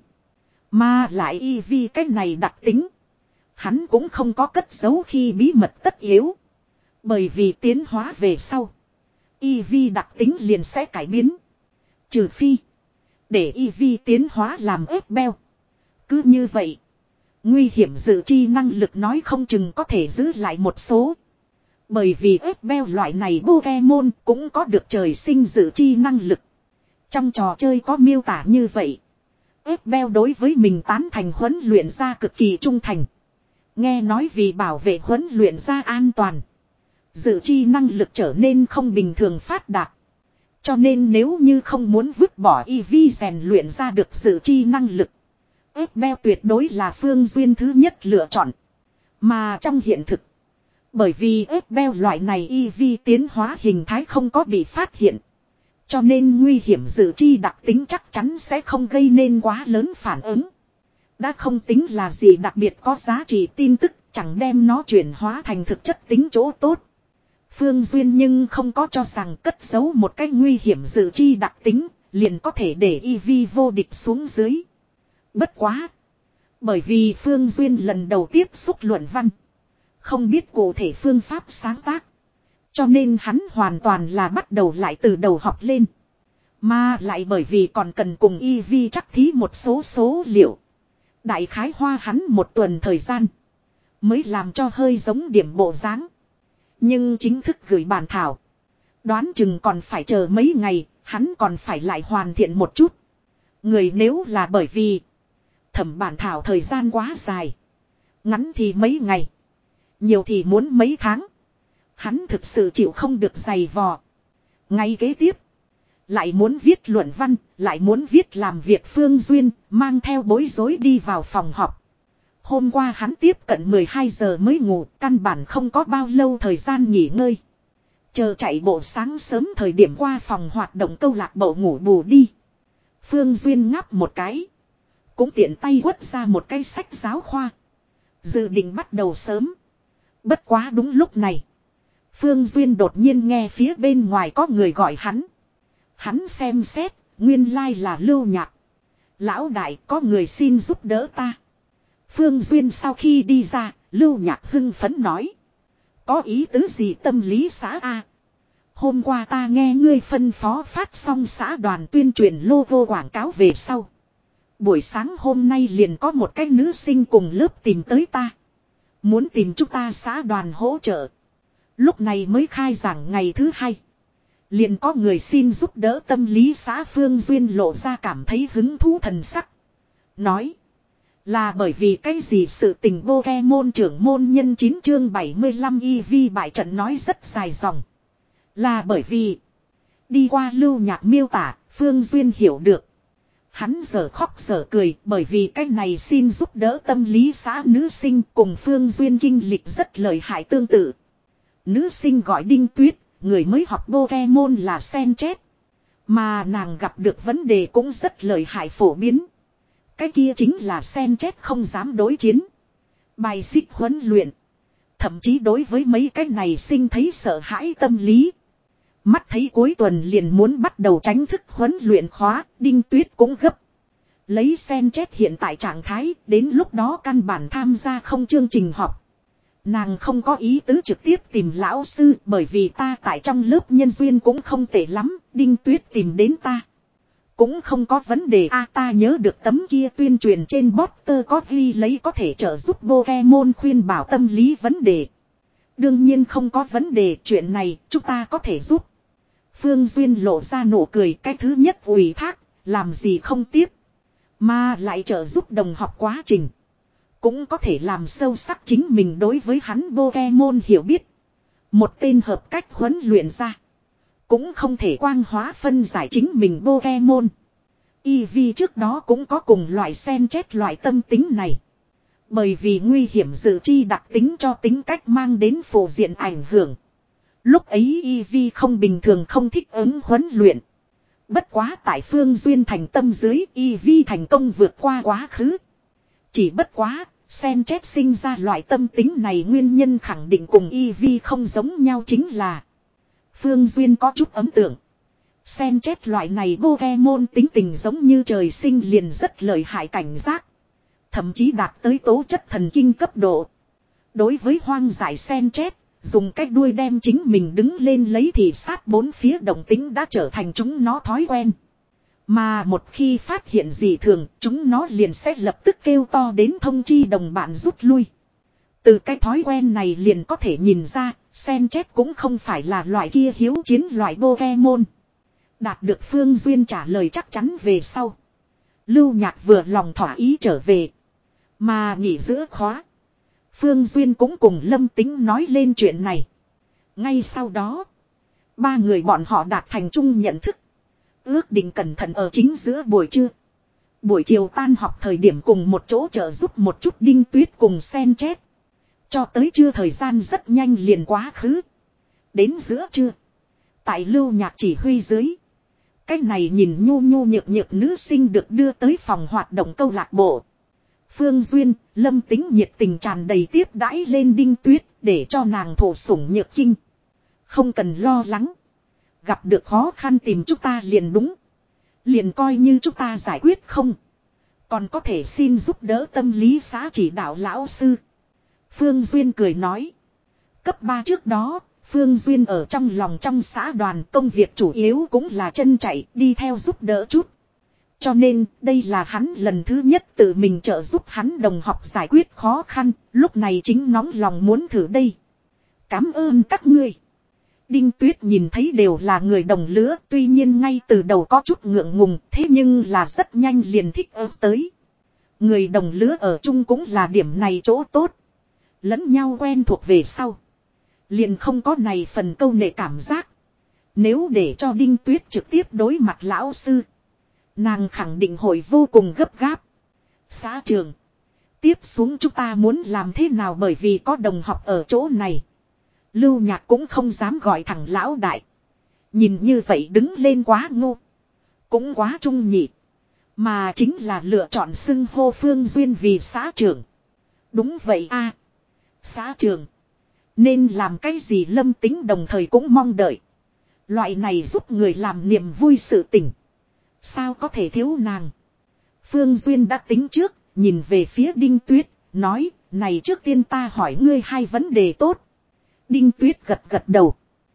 Mà lại e vê cái này đặc tính. Hắn cũng không có cất giấu khi bí mật tất yếu. Bởi vì tiến hóa về sau. e vê đặc tính liền sẽ cải biến. Trừ phi. Để e vê tiến hóa làm ép beo. Cứ như vậy. Nguy hiểm dự tri năng lực nói không chừng có thể giữ lại một số. Bởi vì ép beo loại này Pokemon cũng có được trời sinh dự tri năng lực. Trong trò chơi có miêu tả như vậy. Bell đối với mình tán thành huấn luyện ra cực kỳ trung thành. Nghe nói vì bảo vệ huấn luyện ra an toàn. Dự chi năng lực trở nên không bình thường phát đạt. Cho nên nếu như không muốn vứt bỏ e vê rèn luyện ra được dự chi năng lực. Bell tuyệt đối là Phương Duyên thứ nhất lựa chọn. Mà trong hiện thực. Bởi vì Bell loại này e vê tiến hóa hình thái không có bị phát hiện. Cho nên nguy hiểm dự chi đặc tính chắc chắn sẽ không gây nên quá lớn phản ứng. Đã không tính là gì đặc biệt có giá trị tin tức, chẳng đem nó chuyển hóa thành thực chất tính chỗ tốt. Phương Duyên nhưng không có cho rằng cất giấu một cái nguy hiểm dự chi đặc tính, liền có thể để e vê vô địch xuống dưới. Bất quá. Bởi vì Phương Duyên lần đầu tiếp xúc luận văn. Không biết cụ thể phương pháp sáng tác. Cho nên hắn hoàn toàn là bắt đầu lại từ đầu học lên. Mà lại bởi vì còn cần cùng e vê chắc thí một số số liệu. Đại khái hoa hắn một tuần thời gian. Mới làm cho hơi giống điểm bộ dáng. Nhưng chính thức gửi bản thảo. Đoán chừng còn phải chờ mấy ngày. Hắn còn phải lại hoàn thiện một chút. Người nếu là bởi vì thẩm bản thảo thời gian quá dài. Ngắn thì mấy ngày. Nhiều thì muốn mấy tháng. Hắn thực sự chịu không được giày vò. Ngay kế tiếp. Lại muốn viết luận văn. Lại muốn viết làm việc Phương Duyên. Mang theo bối rối đi vào phòng họp. Hôm qua hắn tiếp cận mười hai giờ mới ngủ. Căn bản không có bao lâu thời gian nghỉ ngơi. Chờ chạy bộ sáng sớm thời điểm qua phòng hoạt động câu lạc bộ ngủ bù đi. Phương Duyên ngáp một cái. Cũng tiện tay quất ra một cái sách giáo khoa. Dự định bắt đầu sớm. Bất quá đúng lúc này. Phương Duyên đột nhiên nghe phía bên ngoài có người gọi hắn. Hắn xem xét, nguyên lai là Lưu Nhạc. Lão đại, có người xin giúp đỡ ta. Phương Duyên sau khi đi ra, Lưu Nhạc hưng phấn nói. Có ý tứ gì tâm lý xã A? Hôm qua ta nghe ngươi phân phó phát xong xã đoàn tuyên truyền logo quảng cáo về sau. Buổi sáng hôm nay liền có một cái nữ sinh cùng lớp tìm tới ta. Muốn tìm chúng ta xã đoàn hỗ trợ. Lúc này mới khai giảng ngày thứ hai. Liền có người xin giúp đỡ tâm lý xã. Phương Duyên lộ ra cảm thấy hứng thú thần sắc. Nói. Là bởi vì cái gì sự tình Pokemon trưởng môn nhân chín chương bảy mươi lăm e vê bại trận nói rất dài dòng. Là bởi vì. Đi qua Lưu Nhạc miêu tả, Phương Duyên hiểu được. Hắn giờ khóc giờ cười bởi vì cái này xin giúp đỡ tâm lý xã nữ sinh cùng Phương Duyên kinh lịch rất lợi hại tương tự. Nữ sinh gọi Đinh Tuyết, người mới học Pokemon là Senchет. Mà nàng gặp được vấn đề cũng rất lợi hại phổ biến. Cái kia chính là Senchet không dám đối chiến. Bài xích huấn luyện. Thậm chí đối với mấy cái này sinh thấy sợ hãi tâm lý. Mắt thấy cuối tuần liền muốn bắt đầu tránh thức huấn luyện khóa, Đinh Tuyết cũng gấp. Lấy Senchet hiện tại trạng thái, đến lúc đó căn bản tham gia không chương trình học. Nàng không có ý tứ trực tiếp tìm lão sư, bởi vì ta tại trong lớp nhân duyên cũng không tệ lắm, Đinh Tuyết tìm đến ta. Cũng không có vấn đề a ta nhớ được tấm kia tuyên truyền trên poster có ghi lấy có thể trợ giúp Pokemon khuyên bảo tâm lý vấn đề. Đương nhiên không có vấn đề chuyện này chúng ta có thể giúp. Phương Duyên lộ ra nụ cười cái thứ nhất ủy thác, làm gì không tiếp. Mà lại trợ giúp đồng học quá trình. Cũng có thể làm sâu sắc chính mình đối với hắn Pokemon hiểu biết. Một tên hợp cách huấn luyện ra. Cũng không thể quang hóa phân giải chính mình Pokemon. e vê trước đó cũng có cùng loại Senchet loại tâm tính này. Bởi vì nguy hiểm dự chi đặc tính cho tính cách mang đến phổ diện ảnh hưởng. Lúc ấy e vê không bình thường không thích ứng huấn luyện. Bất quá tại Phương Duyên thành tâm dưới e vê thành công vượt qua quá khứ. Chỉ bất quá, Senchet sinh ra loại tâm tính này nguyên nhân khẳng định cùng e vê không giống nhau chính là. Phương Duyên có chút ấn tượng. Senchet loại này Pokemon tính tình giống như trời sinh liền rất lợi hại cảnh giác. Thậm chí đạt tới tố chất thần kinh cấp độ. Đối với hoang dại Senchet, dùng cách đuôi đem chính mình đứng lên lấy thì sát bốn phía động tính đã trở thành chúng nó thói quen. Mà một khi phát hiện gì thường, chúng nó liền sẽ lập tức kêu to đến thông chi đồng bạn rút lui. Từ cái thói quen này liền có thể nhìn ra, Senchet cũng không phải là loại kia hiếu chiến loại Pokemon. Đạt được Phương Duyên trả lời chắc chắn về sau. Lưu Nhạc vừa lòng thỏa ý trở về. Mà nghỉ giữa khóa. Phương Duyên cũng cùng Lâm Tính nói lên chuyện này. Ngay sau đó. Ba người bọn họ đạt thành chung nhận thức. Ước định cẩn thận ở chính giữa buổi trưa. Buổi chiều tan học thời điểm cùng một chỗ trợ giúp một chút Đinh Tuyết cùng Sen chết. Cho tới trưa thời gian rất nhanh liền quá khứ. Đến giữa trưa. Tại Lưu Nhạc chỉ huy dưới. Cái này nhìn nhu nhu nhược nhược nữ sinh được đưa tới phòng hoạt động câu lạc bộ. Phương Duyên, Lâm Tính nhiệt tình tràn đầy tiếp đãi lên Đinh Tuyết để cho nàng thổ sủng nhược kinh. Không cần lo lắng. Gặp được khó khăn tìm chúng ta liền đúng. Liền coi như chúng ta giải quyết không. Còn có thể xin giúp đỡ tâm lý xã chỉ đạo lão sư. Phương Duyên cười nói. Cấp ba trước đó, Phương Duyên ở trong lòng trong xã đoàn công việc chủ yếu cũng là chân chạy đi theo giúp đỡ chút. Cho nên đây là hắn lần thứ nhất tự mình trợ giúp hắn đồng học giải quyết khó khăn, lúc này chính nóng lòng muốn thử đây. Cảm ơn các ngươi. Đinh Tuyết nhìn thấy đều là người đồng lứa, tuy nhiên ngay từ đầu có chút ngượng ngùng, thế nhưng là rất nhanh liền thích ứng tới. Người đồng lứa ở chung cũng là điểm này chỗ tốt. Lẫn nhau quen thuộc về sau. Liền không có này phần câu nệ cảm giác. Nếu để cho Đinh Tuyết trực tiếp đối mặt lão sư. Nàng khẳng định hội vô cùng gấp gáp. Xã trường. Tiếp xuống chúng ta muốn làm thế nào bởi vì có đồng học ở chỗ này. Lưu Nhạc cũng không dám gọi thẳng lão đại. Nhìn như vậy đứng lên quá ngu. Cũng quá trung nhị. Mà chính là lựa chọn xưng hô Phương Duyên vì xã trưởng. Đúng vậy a, xã trưởng. Nên làm cái gì Lâm Tính đồng thời cũng mong đợi. Loại này giúp người làm niềm vui sự tình. Sao có thể thiếu nàng. Phương Duyên đã tính trước, nhìn về phía Đinh Tuyết, nói, này trước tiên ta hỏi ngươi hai vấn đề tốt. Đinh Tuyết gật gật đầu.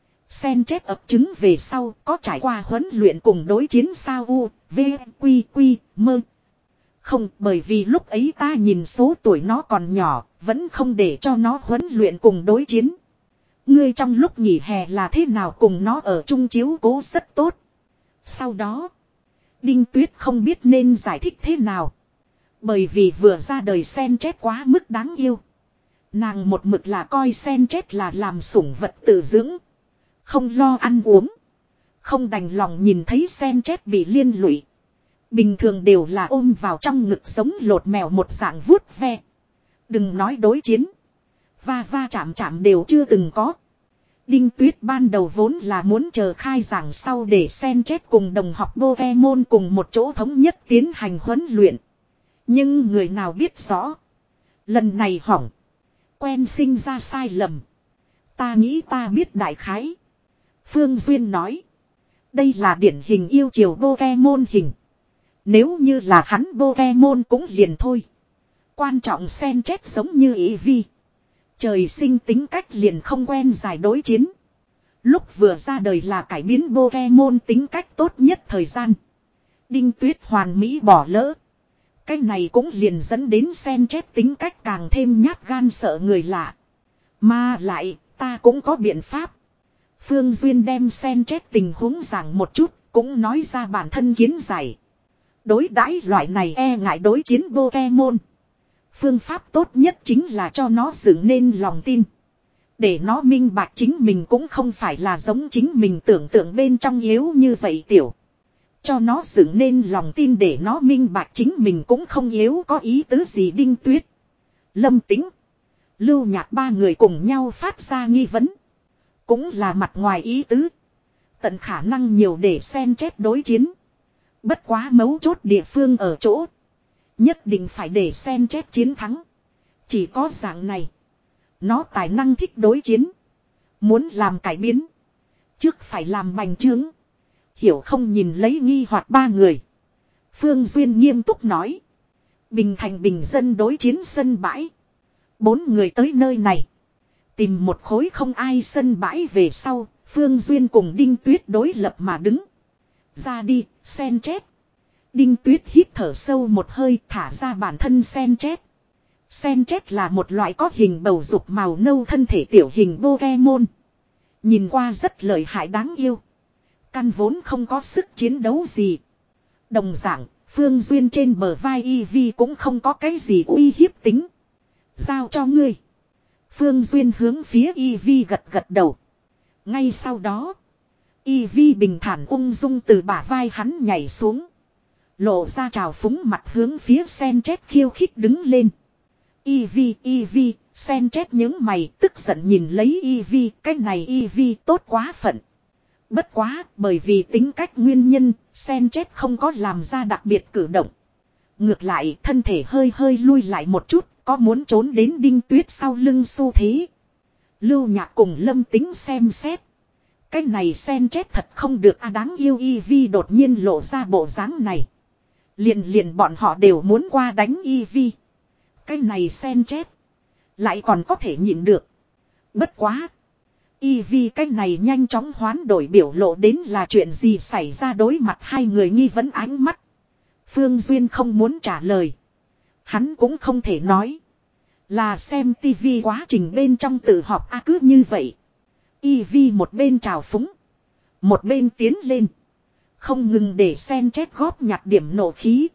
Sen chết ập chứng về sau, có trải qua huấn luyện cùng đối chiến sao u, v, quy, quy, mơ. Không, bởi vì lúc ấy ta nhìn số tuổi nó còn nhỏ, vẫn không để cho nó huấn luyện cùng đối chiến. Ngươi trong lúc nghỉ hè là thế nào cùng nó ở chung chiếu cố rất tốt. Sau đó, Đinh Tuyết không biết nên giải thích thế nào. Bởi vì vừa ra đời sen chết quá mức đáng yêu. Nàng một mực là coi sen chết là làm sủng vật tự dưỡng. Không lo ăn uống. Không đành lòng nhìn thấy sen chết bị liên lụy. Bình thường đều là ôm vào trong ngực giống lột mèo một dạng vuốt ve. Đừng nói đối chiến. Va va chạm chạm đều chưa từng có. Đinh Tuyết ban đầu vốn là muốn chờ khai giảng sau để sen chết cùng đồng học Pokemon cùng một chỗ thống nhất tiến hành huấn luyện. Nhưng người nào biết rõ. Lần này hỏng. Quen sinh ra sai lầm. Ta nghĩ ta biết đại khái. Phương Duyên nói. Đây là điển hình yêu chiều Pokemon hình. Nếu như là hắn Pokemon cũng liền thôi. Quan trọng sen chết giống như ý vi. Trời sinh tính cách liền không quen giải đối chiến. Lúc vừa ra đời là cải biến Pokemon tính cách tốt nhất thời gian. Đinh Tuyết hoàn mỹ bỏ lỡ. Cái này cũng liền dẫn đến sen chết tính cách càng thêm nhát gan sợ người lạ. Mà lại, ta cũng có biện pháp. Phương Duyên đem sen chết tình huống giảng một chút, cũng nói ra bản thân kiến giải. Đối đãi loại này e ngại đối chiến Pokemon. Phương pháp tốt nhất chính là cho nó dựng nên lòng tin. Để nó minh bạch chính mình cũng không phải là giống chính mình tưởng tượng bên trong yếu như vậy tiểu. Cho nó dựng nên lòng tin để nó minh bạch chính mình cũng không yếu có ý tứ gì. Đinh Tuyết, Lâm Tính, Lưu Nhạc ba người cùng nhau phát ra nghi vấn. Cũng là mặt ngoài ý tứ. Tận khả năng nhiều để sen chết đối chiến. Bất quá mấu chốt địa phương ở chỗ. Nhất định phải để sen chết chiến thắng. Chỉ có dạng này. Nó tài năng thích đối chiến. Muốn làm cải biến. Trước phải làm bành trướng. Hiểu không nhìn lấy nghi hoặc ba người. Phương Duyên nghiêm túc nói. Bình thành bình dân đối chiến sân bãi. Bốn người tới nơi này. Tìm một khối không ai sân bãi về sau. Phương Duyên cùng Đinh Tuyết đối lập mà đứng. Ra đi, sen chết. Đinh Tuyết hít thở sâu một hơi thả ra bản thân sen chết. Sen chết là một loại có hình bầu dục màu nâu thân thể tiểu hình Pokemon. Nhìn qua rất lợi hại đáng yêu. Căn vốn không có sức chiến đấu gì. Đồng dạng, Phương Duyên trên bờ vai Eevee cũng không có cái gì uy hiếp tính. Giao cho ngươi. Phương Duyên hướng phía Eevee gật gật đầu. Ngay sau đó. Eevee bình thản ung dung từ bả vai hắn nhảy xuống. Lộ ra trào phúng mặt hướng phía Senjet khiêu khích đứng lên. Eevee, Eevee, Senjet những mày tức giận nhìn lấy Eevee. Cái này Eevee tốt quá phận. Bất quá, bởi vì tính cách nguyên nhân, Senjet không có làm ra đặc biệt cử động. Ngược lại, thân thể hơi hơi lui lại một chút, có muốn trốn đến Đinh Tuyết sau lưng xu thế. Lưu Nhạc cùng Lâm Tính xem xét. Cái này Senjet thật không được à, đáng yêu. Eevee đột nhiên lộ ra bộ dáng này. Liền liền bọn họ đều muốn qua đánh Eevee. Cái này Senjet lại còn có thể nhịn được. Bất quá. Eevee cái này nhanh chóng hoán đổi biểu lộ đến là chuyện gì xảy ra, đối mặt hai người nghi vấn ánh mắt. Phương Duyên không muốn trả lời. Hắn cũng không thể nói. Là xem tivi quá trình bên trong tự họp a à, cứ như vậy. Eevee một bên trào phúng. Một bên tiến lên. Không ngừng để Senjet góp nhặt điểm nổ khí.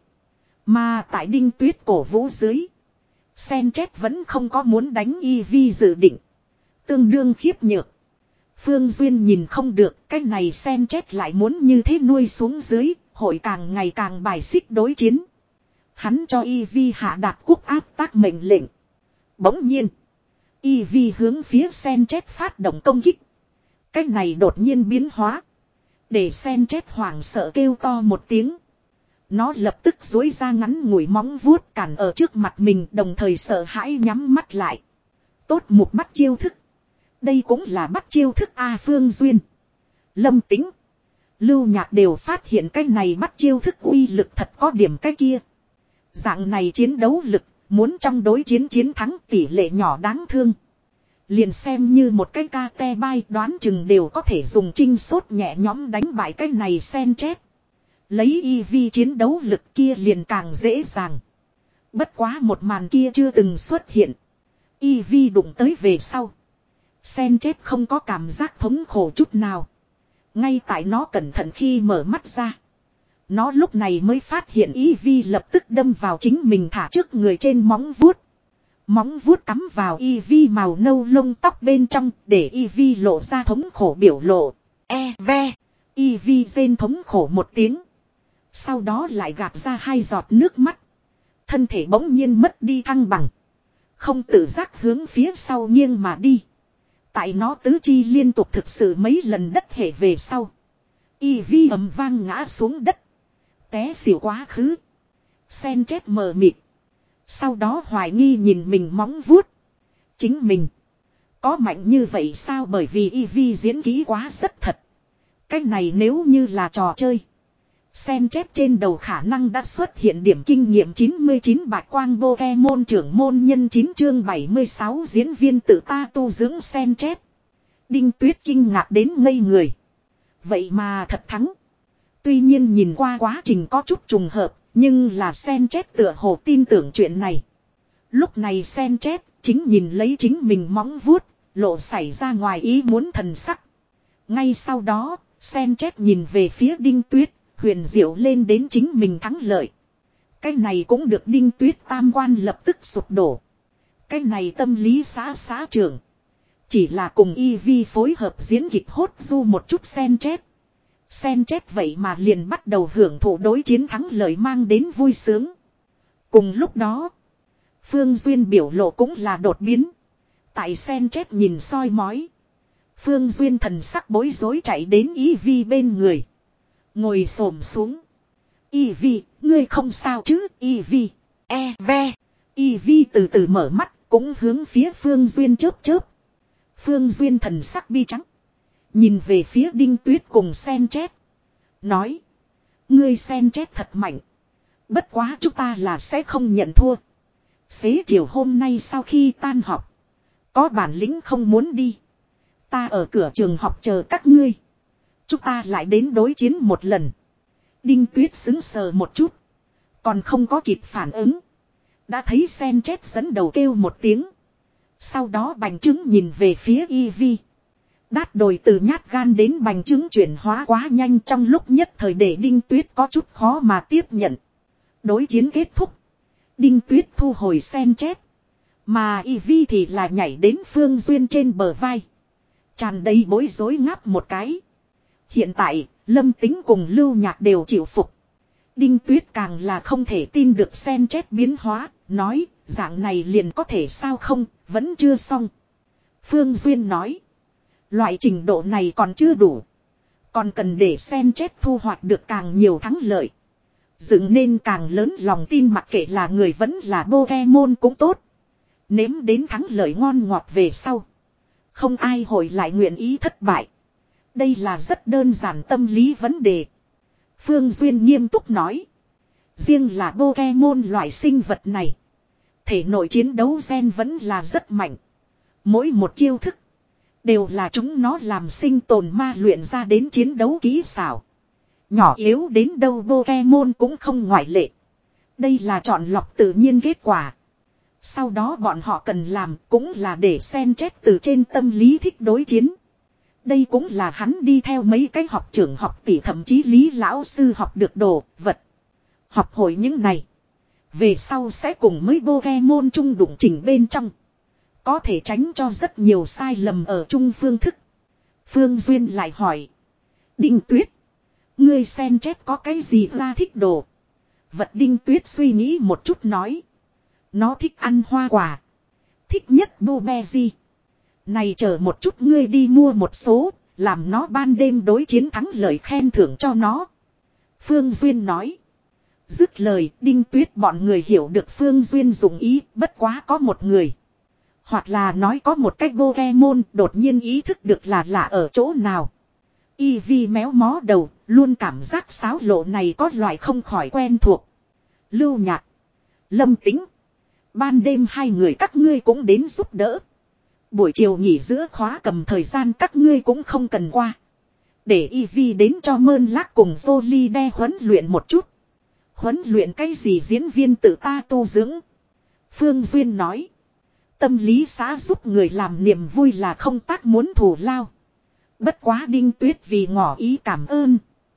Mà tại Đinh Tuyết cổ vũ dưới. Senjet vẫn không có muốn đánh Eevee dự định. Tương đương khiếp nhược. Phương Duyên nhìn không được, cái này Senjet lại muốn như thế nuôi xuống dưới, hội càng ngày càng bài xích đối chiến. Hắn cho Eevee hạ đạt quốc áp tác mệnh lệnh. Bỗng nhiên, Eevee hướng phía Senjet phát động công kích. Cái này đột nhiên biến hóa. Để Senjet hoảng sợ kêu to một tiếng. Nó lập tức duỗi ra ngắn ngủi móng vuốt cản ở trước mặt mình, đồng thời sợ hãi nhắm mắt lại. Tốt một bắt chiêu thức. Đây cũng là bắt chiêu thức A. Phương Duyên, Lâm Tính, Lưu Nhạc đều phát hiện cái này bắt chiêu thức uy lực thật có điểm cái kia. Dạng này chiến đấu lực, muốn trong đối chiến chiến thắng tỷ lệ nhỏ đáng thương. Liền xem như một cái ca te bay đoán chừng đều có thể dùng trinh sốt nhẹ nhõm đánh bại cái này Senjet. Lấy Eevee chiến đấu lực kia liền càng dễ dàng. Bất quá một màn kia chưa từng xuất hiện. Eevee đụng tới về sau. Senjet không có cảm giác thống khổ chút nào. Ngay tại nó cẩn thận khi mở mắt ra. Nó lúc này mới phát hiện Eevee lập tức đâm vào chính mình thả trước người trên móng vuốt. Móng vuốt cắm vào Eevee màu nâu lông tóc bên trong để Eevee lộ ra thống khổ biểu lộ. E ve. Eevee rên thống khổ một tiếng. Sau đó lại gạt ra hai giọt nước mắt. Thân thể bỗng nhiên mất đi thăng bằng. Không tự giác hướng phía sau nghiêng mà đi. Tại nó tứ chi liên tục thực sự mấy lần đất hệ về sau. Eevee ầm vang ngã xuống đất. Té xỉu quá khứ. Senjet mờ mịt. Sau đó hoài nghi nhìn mình móng vuốt. Chính mình. Có mạnh như vậy sao, bởi vì Eevee diễn kỹ quá rất thật. Cái này nếu như là trò chơi. Senjet trên đầu khả năng đã xuất hiện điểm kinh nghiệm chín mươi chín bạch quang Pokemon trưởng môn nhân chín chương bảy mươi sáu diễn viên tự ta tu dưỡng Senjet. Đinh Tuyết kinh ngạc đến ngây người. Vậy mà thật thắng. Tuy nhiên nhìn qua quá trình có chút trùng hợp, nhưng là Senjet tựa hồ tin tưởng chuyện này. Lúc này Senjet chính nhìn lấy chính mình móng vuốt, lộ xảy ra ngoài ý muốn thần sắc. Ngay sau đó, Senjet nhìn về phía Đinh Tuyết. Huyền diệu lên đến chính mình thắng lợi. Cái này cũng được Đinh Tuyết tam quan lập tức sụp đổ. Cái này tâm lý xã xã trưởng. Chỉ là cùng Eevee phối hợp diễn kịch hốt du một chút Senjet. Senjet vậy mà liền bắt đầu hưởng thụ đối chiến thắng lợi mang đến vui sướng. Cùng lúc đó, Phương Duyên biểu lộ cũng là đột biến. Tại Senjet nhìn soi mói. Phương Duyên thần sắc bối rối chạy đến Eevee bên người. Ngồi xổm xuống. Eevee, ngươi không sao chứ? Eevee, e ve. Eevee từ từ mở mắt, cũng hướng phía Phương Duyên chớp chớp. Phương Duyên thần sắc bi trắng. Nhìn về phía Đinh Tuyết cùng Senjet. Nói. Ngươi Senjet thật mạnh. Bất quá chúng ta là sẽ không nhận thua. Xế chiều hôm nay sau khi tan họp. Có bản lĩnh không muốn đi. Ta ở cửa trường học chờ các ngươi. Chúng ta lại đến đối chiến một lần. Đinh Tuyết sững sờ một chút. Còn không có kịp phản ứng. Đã thấy Senjet dẫn đầu kêu một tiếng. Sau đó bành trứng nhìn về phía Eevee. Đát đồi từ nhát gan đến bành trứng chuyển hóa quá nhanh, trong lúc nhất thời để Đinh Tuyết có chút khó mà tiếp nhận. Đối chiến kết thúc. Đinh Tuyết thu hồi sen chết. Mà Ivy thì là nhảy đến Phương Duyên trên bờ vai. Tràn đầy bối rối ngáp một cái. Hiện tại, Lâm Tính cùng Lưu Nhạc đều chịu phục. Đinh Tuyết càng là không thể tin được sen chết biến hóa, nói, dạng này liền có thể sao không, vẫn chưa xong. Phương Duyên nói, loại trình độ này còn chưa đủ. Còn cần để sen chết thu hoạch được càng nhiều thắng lợi. Dựng nên càng lớn lòng tin mặc kệ là người vẫn là Pokemon cũng tốt. Nếm đến thắng lợi ngon ngọt về sau. Không ai hồi lại nguyện ý thất bại. Đây là rất đơn giản tâm lý vấn đề. Phương Duyên nghiêm túc nói. Riêng là Pokemon loại sinh vật này. Thể nội chiến đấu gen vẫn là rất mạnh. Mỗi một chiêu thức. Đều là chúng nó làm sinh tồn ma luyện ra đến chiến đấu kỹ xảo. Nhỏ yếu đến đâu Pokemon cũng không ngoại lệ. Đây là chọn lọc tự nhiên kết quả. Sau đó bọn họ cần làm cũng là để sen chết từ trên tâm lý thích đối chiến. Đây cũng là hắn đi theo mấy cái học trưởng học tỷ thậm chí lý lão sư học được đồ, vật. Học hội những này. Về sau sẽ cùng mấy Pokemon chung đụng chỉnh bên trong. Có thể tránh cho rất nhiều sai lầm ở chung phương thức. Phương Duyên lại hỏi. Đinh Tuyết. Ngươi sen chết có cái gì ra thích đồ? Vật Đinh Tuyết suy nghĩ một chút nói. Nó thích ăn hoa quả. Thích nhất blueberry. Này chờ một chút ngươi đi mua một số. Làm nó ban đêm đối chiến thắng lợi khen thưởng cho nó. Phương Duyên nói. Dứt lời Đinh Tuyết bọn người hiểu được Phương Duyên dùng ý. Bất quá có một người. Hoặc là nói có một cách Pokemon đột nhiên ý thức được là lạ ở chỗ nào. Ivy méo mó đầu. Luôn cảm giác xáo lộ này có loại không khỏi quen thuộc. Lưu Nhạc. Lâm Tính. Ban đêm hai người các ngươi cũng đến giúp đỡ. Buổi chiều nghỉ giữa khóa cầm thời gian các ngươi cũng không cần qua. Để Ivy đến cho Mơn Lác cùng Jolie đe huấn luyện một chút. Huấn luyện cái gì diễn viên tự ta tu dưỡng. Phương Duyên nói. Tâm lý xã giúp người làm niềm vui là không tác muốn thù lao. Bất quá Đinh Tuyết vì ngỏ ý cảm ơn.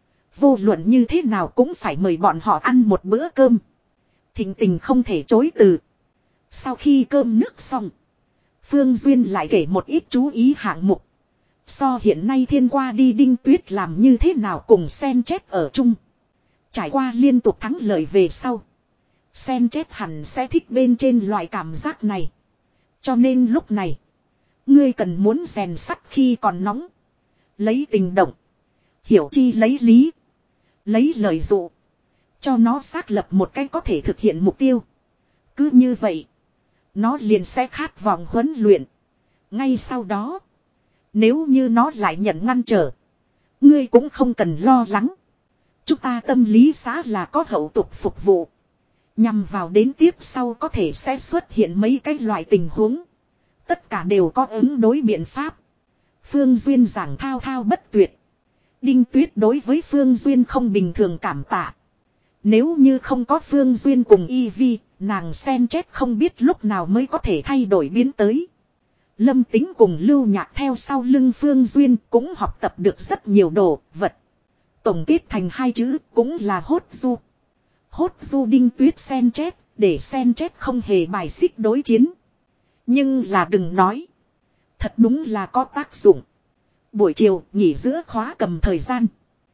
Vô luận như thế nào cũng phải mời bọn họ ăn một bữa cơm. Thình tình không thể chối từ. Sau khi cơm nước xong. Phương Duyên lại kể một ít chú ý hạng mục. So hiện nay thiên qua đi Đinh Tuyết làm như thế nào cùng sen chết ở chung. Trải qua liên tục thắng lợi về sau. Sen chết hẳn sẽ thích bên trên loại cảm giác này. Cho nên lúc này. Ngươi cần muốn rèn sắt khi còn nóng. Lấy tình động. Hiểu chi lấy lý. Lấy lời dụ. Cho nó xác lập một cách có thể thực hiện mục tiêu. Cứ như vậy. Nó liền sẽ khát vọng huấn luyện. Ngay sau đó. Nếu như nó lại nhận ngăn trở. Ngươi cũng không cần lo lắng. Chúng ta tâm lý xã là có hậu tục phục vụ. Nhằm vào đến tiếp sau có thể sẽ xuất hiện mấy cái loại tình huống. Tất cả đều có ứng đối biện pháp. Phương Duyên giảng thao thao bất tuyệt. Đinh Tuyết đối với Phương Duyên không bình thường cảm tạ. Nếu như không có Phương Duyên cùng Ivy, nàng sen chết không biết lúc nào mới có thể thay đổi biến tới. Lâm Tính cùng Lưu Nhạc theo sau lưng Phương Duyên cũng học tập được rất nhiều đồ, vật. Tổng kết thành hai chữ cũng là hốt du. Hốt du Đinh Tuyết sen chết, để sen chết không hề bài xích đối chiến. Nhưng là đừng nói. Thật đúng là có tác dụng. Buổi chiều nghỉ giữa khóa cầm thời gian.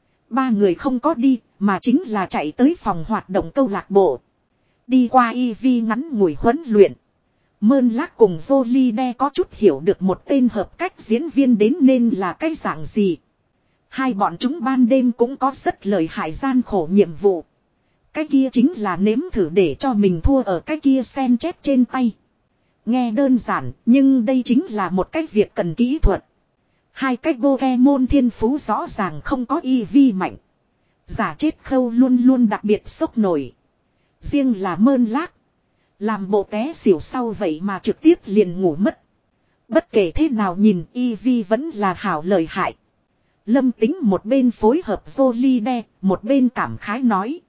Ba người không có đi, mà chính là chạy tới phòng hoạt động câu lạc bộ. Đi qua Ivy ngắn ngủi huấn luyện. Mơn Lác cùng Jolie có chút hiểu được một tên hợp cách diễn viên đến nên là cái dạng gì. Hai bọn chúng ban đêm cũng có rất lợi hại gian khổ nhiệm vụ. Cái kia chính là nếm thử để cho mình thua ở cái kia sen chết trên tay. Nghe đơn giản, nhưng đây chính là một cái việc cần kỹ thuật. Hai cái Pokemon thiên phú rõ ràng không có Ivy mạnh. Giả chết khâu luôn luôn đặc biệt sốc nổi. Riêng là Mơn Lác. Làm bộ té xỉu sau vậy mà trực tiếp liền ngủ mất. Bất kể thế nào nhìn Ivy vẫn là hảo lợi hại. Lâm Tính một bên phối hợp Jolie, một bên cảm khái nói.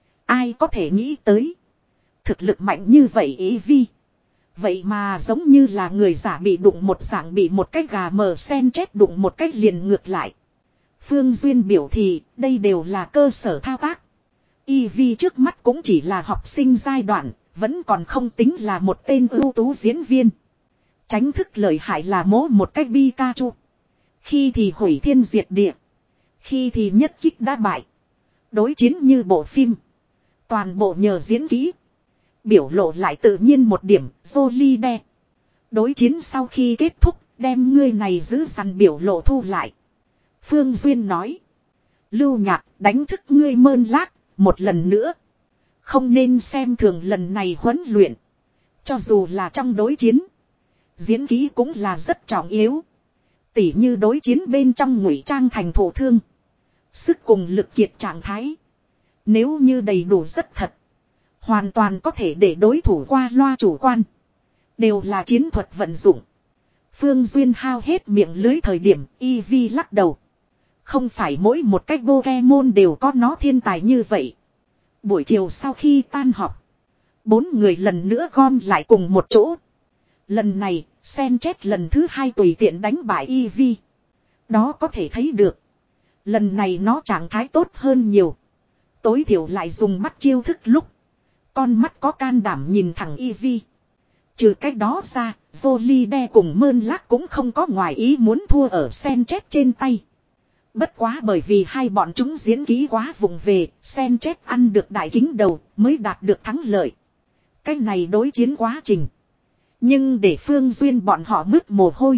Ai có thể nghĩ tới. Thực lực mạnh như vậy Ivy. Vậy mà giống như là người giả bị đụng một dạng bị một cái gà mờ sen chết đụng một cách liền ngược lại. Phương Duyên biểu thị đây đều là cơ sở thao tác. Ivy trước mắt cũng chỉ là học sinh giai đoạn, vẫn còn không tính là một tên ưu tú diễn viên. Tránh thức lợi hại là mố một cách Pikachu. Khi thì hủy thiên diệt địa. Khi thì nhất kích đã bại. Đối chiến như bộ phim. Toàn bộ nhờ diễn kỹ. Biểu lộ lại tự nhiên một điểm, Jolie đe. Đối chiến sau khi kết thúc, đem ngươi này giữ dằn biểu lộ thu lại. Phương Duyên nói. Lưu Nhạc đánh thức ngươi mơn lác, một lần nữa. Không nên xem thường lần này huấn luyện. Cho dù là trong đối chiến. Diễn kỹ cũng là rất trọng yếu. Tỉ như đối chiến bên trong ngụy trang thành thổ thương. Sức cùng lực kiệt trạng thái. Nếu như đầy đủ rất thật. Hoàn toàn có thể để đối thủ qua loa chủ quan. Đều là chiến thuật vận dụng. Phương Duyên hao hết miệng lưới thời điểm Ivy lắc đầu. Không phải mỗi một cách Pokemon đều có nó thiên tài như vậy. Buổi chiều sau khi tan học. Bốn người lần nữa gom lại cùng một chỗ. Lần này, Senjet lần thứ hai tùy tiện đánh bại Ivy. Đó có thể thấy được. Lần này nó trạng thái tốt hơn nhiều. Tối thiểu lại dùng mắt chiêu thức lúc. Con mắt có can đảm nhìn thẳng Ivy. Trừ cách đó ra, Jolie cùng Mơn Lác cũng không có ngoài ý muốn thua ở Senjet trên tay. Bất quá bởi vì hai bọn chúng diễn kỹ quá vụng về, Senjet ăn được đại kính đầu mới đạt được thắng lợi. Cái này đối chiến quá trình. Nhưng để Phương Duyên bọn họ mứt mồ hôi.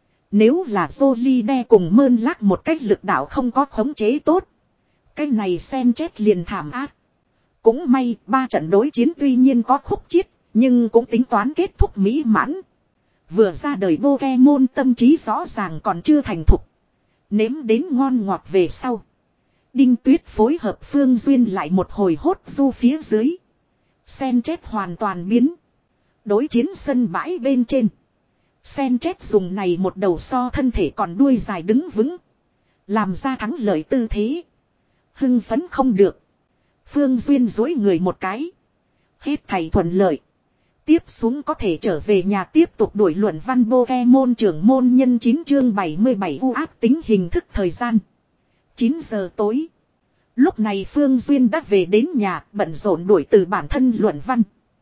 Nếu là Jolie cùng Mơn Lác một cách lực đạo không có khống chế tốt. Cái này Senjet liền thảm ác. Cũng may, ba trận đối chiến tuy nhiên có khúc chiết, nhưng cũng tính toán kết thúc mỹ mãn. Vừa ra đời Pokemon tâm trí rõ ràng còn chưa thành thục. Nếm đến ngon ngọt về sau. Đinh Tuyết phối hợp Phương Duyên lại một hồi hốt du phía dưới. Senjet hoàn toàn biến. Đối chiến sân bãi bên trên. Senjet dùng này một đầu so thân thể còn đuôi dài đứng vững. Làm ra thắng lợi tư thế. Hưng phấn không được. Phương Duyên dối người một cái. Hết thầy thuận lợi. Tiếp xuống có thể trở về nhà tiếp tục đuổi luận văn Pokemon trưởng môn nhân chín chương bảy mươi bảy u áp tính hình thức thời gian. chín giờ tối. Lúc này Phương Duyên đã về đến nhà bận rộn đuổi từ bản thân luận văn.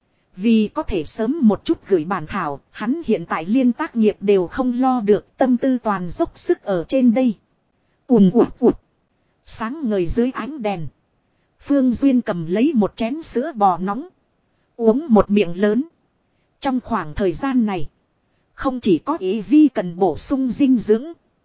Vì có thể sớm một chút gửi bản thảo, hắn hiện tại liên tác nghiệp đều không lo được, tâm tư toàn dốc sức ở trên đây. Ùm ụt ụt. Sáng ngời dưới ánh đèn. Phương Duyên cầm lấy một chén sữa bò nóng. Uống một miệng lớn. Trong khoảng thời gian này, không chỉ có Ivy cần bổ sung dinh dưỡng.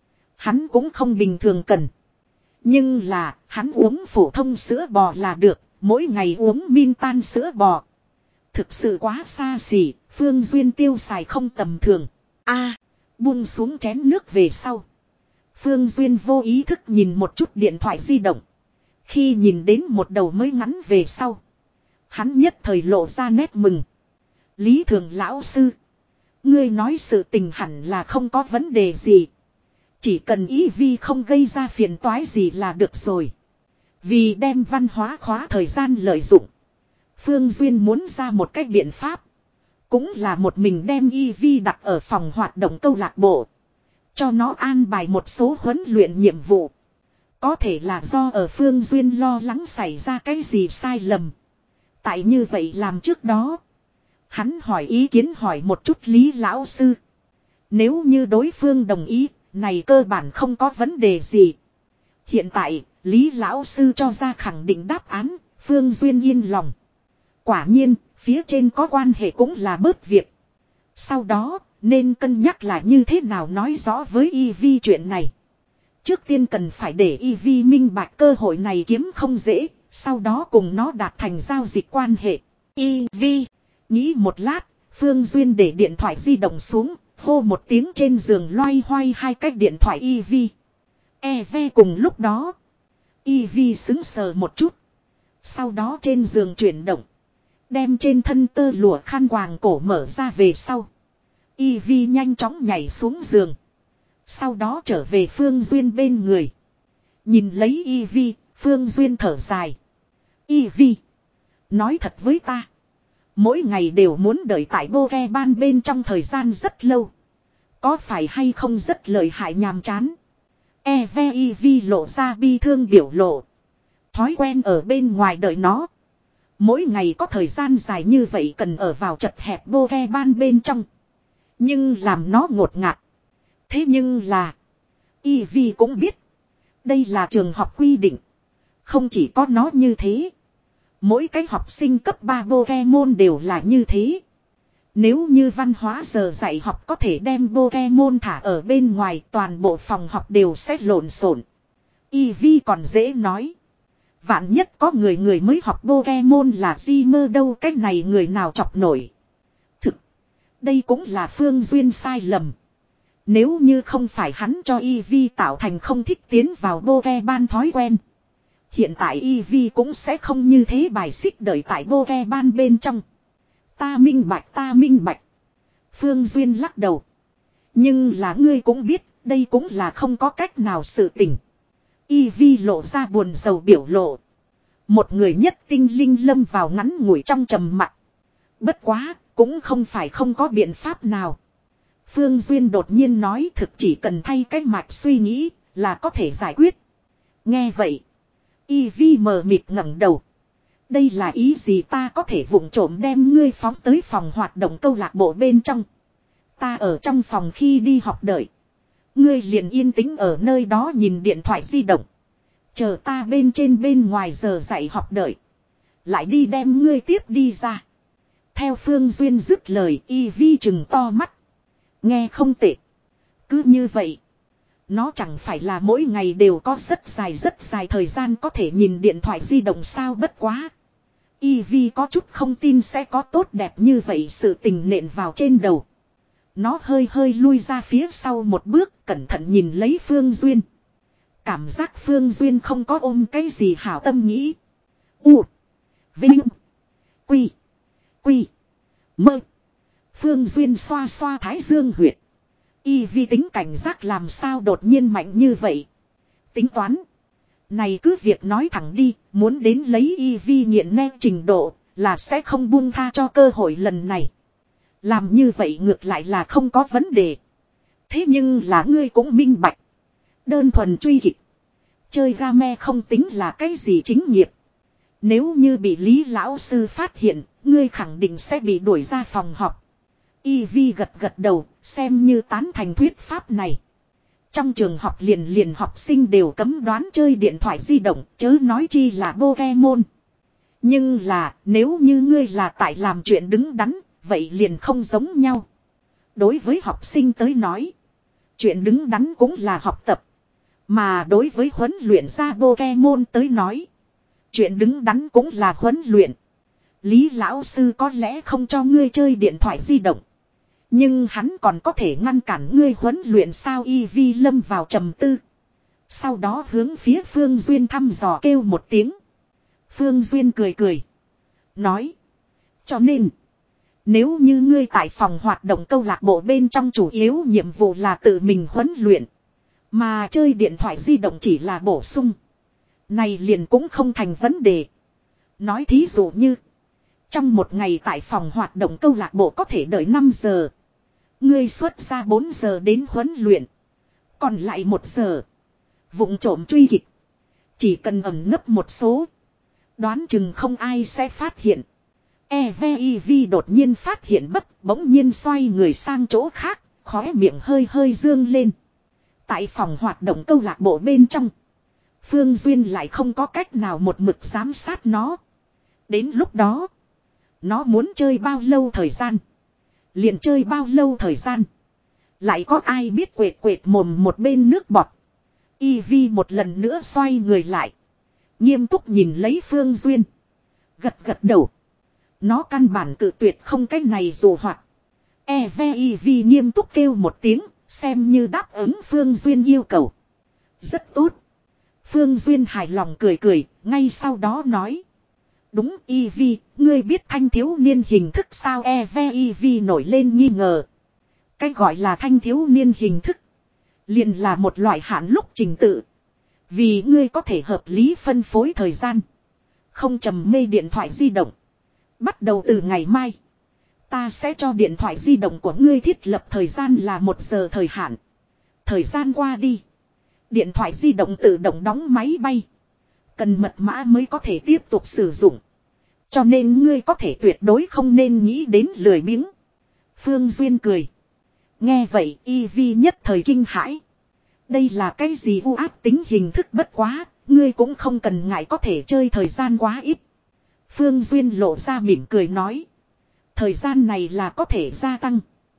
Hắn cũng không bình thường cần. Nhưng là, hắn uống phổ thông sữa bò là được, mỗi ngày uống min tan sữa bò. Thực sự quá xa xỉ, Phương Duyên tiêu xài không tầm thường. A, buông xuống chén nước về sau. Phương Duyên vô ý thức nhìn một chút điện thoại di động. Khi nhìn đến một đầu mới ngắn về sau. Hắn nhất thời lộ ra nét mừng. Lý Thường lão sư. Ngươi nói sự tình hẳn là không có vấn đề gì. Chỉ cần Ivy không gây ra phiền toái gì là được rồi. Vì đem văn hóa khóa thời gian lợi dụng. Phương Duyên muốn ra một cách biện pháp. Cũng là một mình đem Ivy đặt ở phòng hoạt động câu lạc bộ. Cho nó an bài một số huấn luyện nhiệm vụ. Có thể là do ở Phương Duyên lo lắng xảy ra cái gì sai lầm. Tại như vậy làm trước đó. Hắn hỏi ý kiến hỏi một chút Lý lão sư. Nếu như đối phương đồng ý, này cơ bản không có vấn đề gì. Hiện tại, Lý lão sư cho ra khẳng định đáp án, Phương Duyên yên lòng. Quả nhiên, phía trên có quan hệ cũng là bớt việc. Sau đó, nên cân nhắc là như thế nào nói rõ với Ivy chuyện này. Trước tiên cần phải để Ivy minh bạch cơ hội này kiếm không dễ, sau đó cùng nó đạt thành giao dịch quan hệ. Ivy, nghĩ một lát, Phương Duyên để điện thoại di động xuống, hô một tiếng trên giường loay hoay hai cách điện thoại Ivy. E ve cùng lúc đó. Ivy sững sờ một chút. Sau đó trên giường chuyển động. Đem trên thân tơ lụa khăn quàng cổ mở ra về sau. Ivy nhanh chóng nhảy xuống giường. Sau đó trở về Phương Duyên bên người. Nhìn lấy Ivy, Phương Duyên thở dài. Ivy, nói thật với ta. Mỗi ngày đều muốn đợi tại Pokemon bên trong thời gian rất lâu. Có phải hay không rất lợi hại nhàm chán. Eve Ivy lộ ra bi thương biểu lộ. Thói quen ở bên ngoài đợi nó. Mỗi ngày có thời gian dài như vậy cần ở vào chật hẹp bô ke ban bên trong. Nhưng làm nó ngột ngạt. Thế nhưng là. Ivy cũng biết. Đây là trường học quy định. Không chỉ có nó như thế. Mỗi cái học sinh cấp ba Pokemon đều là như thế. Nếu như văn hóa giờ dạy học có thể đem Pokemon thả ở bên ngoài, toàn bộ phòng học đều sẽ lộn xộn. Ivy còn dễ nói. Vạn nhất có người người mới học Pokemon là gì mơ đâu, cái này người nào chọc nổi. Thực, đây cũng là Phương Duyên sai lầm. Nếu như không phải hắn cho Ivy tạo thành không thích tiến vào Pokemon thói quen. Hiện tại Ivy cũng sẽ không như thế bài xích đợi tại Pokemon bên trong. Ta minh bạch, ta minh bạch. Phương Duyên lắc đầu. Nhưng là ngươi cũng biết, đây cũng là không có cách nào sự tình. Ivy lộ ra buồn rầu biểu lộ. Một người nhất tinh linh lâm vào ngắn ngủi trong trầm mặc. Bất quá, cũng không phải không có biện pháp nào. Phương Duyên đột nhiên nói thực chỉ cần thay cái mạch suy nghĩ là có thể giải quyết. Nghe vậy. Ivy mờ mịt ngẩng đầu. Đây là ý gì, ta có thể vụng trộm đem ngươi phóng tới phòng hoạt động câu lạc bộ bên trong. Ta ở trong phòng khi đi học đợi. Ngươi liền yên tĩnh ở nơi đó nhìn điện thoại di động. Chờ ta bên trên bên ngoài giờ dạy học đợi. Lại đi đem ngươi tiếp đi ra. Theo Phương Duyên dứt lời, Ivy trừng to mắt. Nghe không tệ. Cứ như vậy. Nó chẳng phải là mỗi ngày đều có rất dài rất dài thời gian có thể nhìn điện thoại di động sao, bất quá. Ivy có chút không tin sẽ có tốt đẹp như vậy sự tình nện vào trên đầu. Nó hơi hơi lui ra phía sau một bước, cẩn thận nhìn lấy Phương Duyên. Cảm giác Phương Duyên không có ôm cái gì hảo tâm nghĩ. U. Vinh. Quy. Quy. Mơ. Phương Duyên xoa xoa thái dương huyệt. Ivy tính cảnh giác làm sao đột nhiên mạnh như vậy. Tính toán. Này cứ việc nói thẳng đi, muốn đến lấy Ivy nghiện nét trình độ, là sẽ không buông tha cho cơ hội lần này. Làm như vậy ngược lại là không có vấn đề. Thế nhưng là ngươi cũng minh bạch. Đơn thuần truy kịch. Chơi game không tính là cái gì chính nghiệp. Nếu như bị Lý lão sư phát hiện, ngươi khẳng định sẽ bị đuổi ra phòng học. Ivy gật gật đầu, xem như tán thành thuyết pháp này. Trong trường học liền liền học sinh đều cấm đoán chơi điện thoại di động, chớ nói chi là Pokemon. Nhưng là, nếu như ngươi là tại làm chuyện đứng đắn, vậy liền không giống nhau. Đối với học sinh tới nói, chuyện đứng đắn cũng là học tập. Mà đối với huấn luyện ra Pokemon tới nói, chuyện đứng đắn cũng là huấn luyện. Lý lão sư có lẽ không cho ngươi chơi điện thoại di động. Nhưng hắn còn có thể ngăn cản ngươi huấn luyện sao? Ivy lâm vào trầm tư. Sau đó hướng phía Phương Duyên thăm dò kêu một tiếng. Phương Duyên cười cười. Nói. Cho nên. Nếu như ngươi tại phòng hoạt động câu lạc bộ bên trong chủ yếu nhiệm vụ là tự mình huấn luyện. Mà chơi điện thoại di động chỉ là bổ sung. Này liền cũng không thành vấn đề. Nói thí dụ như. Trong một ngày tại phòng hoạt động câu lạc bộ có thể đợi năm giờ. Ngươi xuất ra bốn giờ đến huấn luyện. Còn lại một giờ. Vụng trộm truy kịch. Chỉ cần ẩn nấp một số. Đoán chừng không ai sẽ phát hiện. Ivy đột nhiên phát hiện bất, bỗng nhiên xoay người sang chỗ khác, khóe miệng hơi hơi dương lên. Tại phòng hoạt động câu lạc bộ bên trong. Phương Duyên lại không có cách nào một mực giám sát nó. Đến lúc đó. Nó muốn chơi bao lâu thời gian. Liền chơi bao lâu thời gian. Lại có ai biết quệt quệt mồm một bên nước bọt. Ivy một lần nữa xoay người lại. Nghiêm túc nhìn lấy Phương Duyên. Gật gật đầu. Nó căn bản cự tuyệt không cái này dù hoạt. Ivy nghiêm túc kêu một tiếng. Xem như đáp ứng Phương Duyên yêu cầu. Rất tốt. Phương Duyên hài lòng cười cười. Ngay sau đó nói. Đúng Ivy, ngươi biết thanh thiếu niên hình thức sao? Ivy nổi lên nghi ngờ. Cái gọi là thanh thiếu niên hình thức. Liền là một loại hạn lúc trình tự. Vì ngươi có thể hợp lý phân phối thời gian. Không trầm mê điện thoại di động. Bắt đầu từ ngày mai. Ta sẽ cho điện thoại di động của ngươi thiết lập thời gian là một giờ thời hạn. Thời gian qua đi. Điện thoại di động tự động đóng máy bay. Cần mật mã mới có thể tiếp tục sử dụng. Cho nên ngươi có thể tuyệt đối không nên nghĩ đến lười biếng. Phương Duyên cười. Nghe vậy y vi nhất thời kinh hãi. Đây là cái gì u áp tính hình thức bất quá. Ngươi cũng không cần ngại có thể chơi thời gian quá ít. Phương Duyên lộ ra mỉm cười nói. Thời gian này là có thể gia tăng.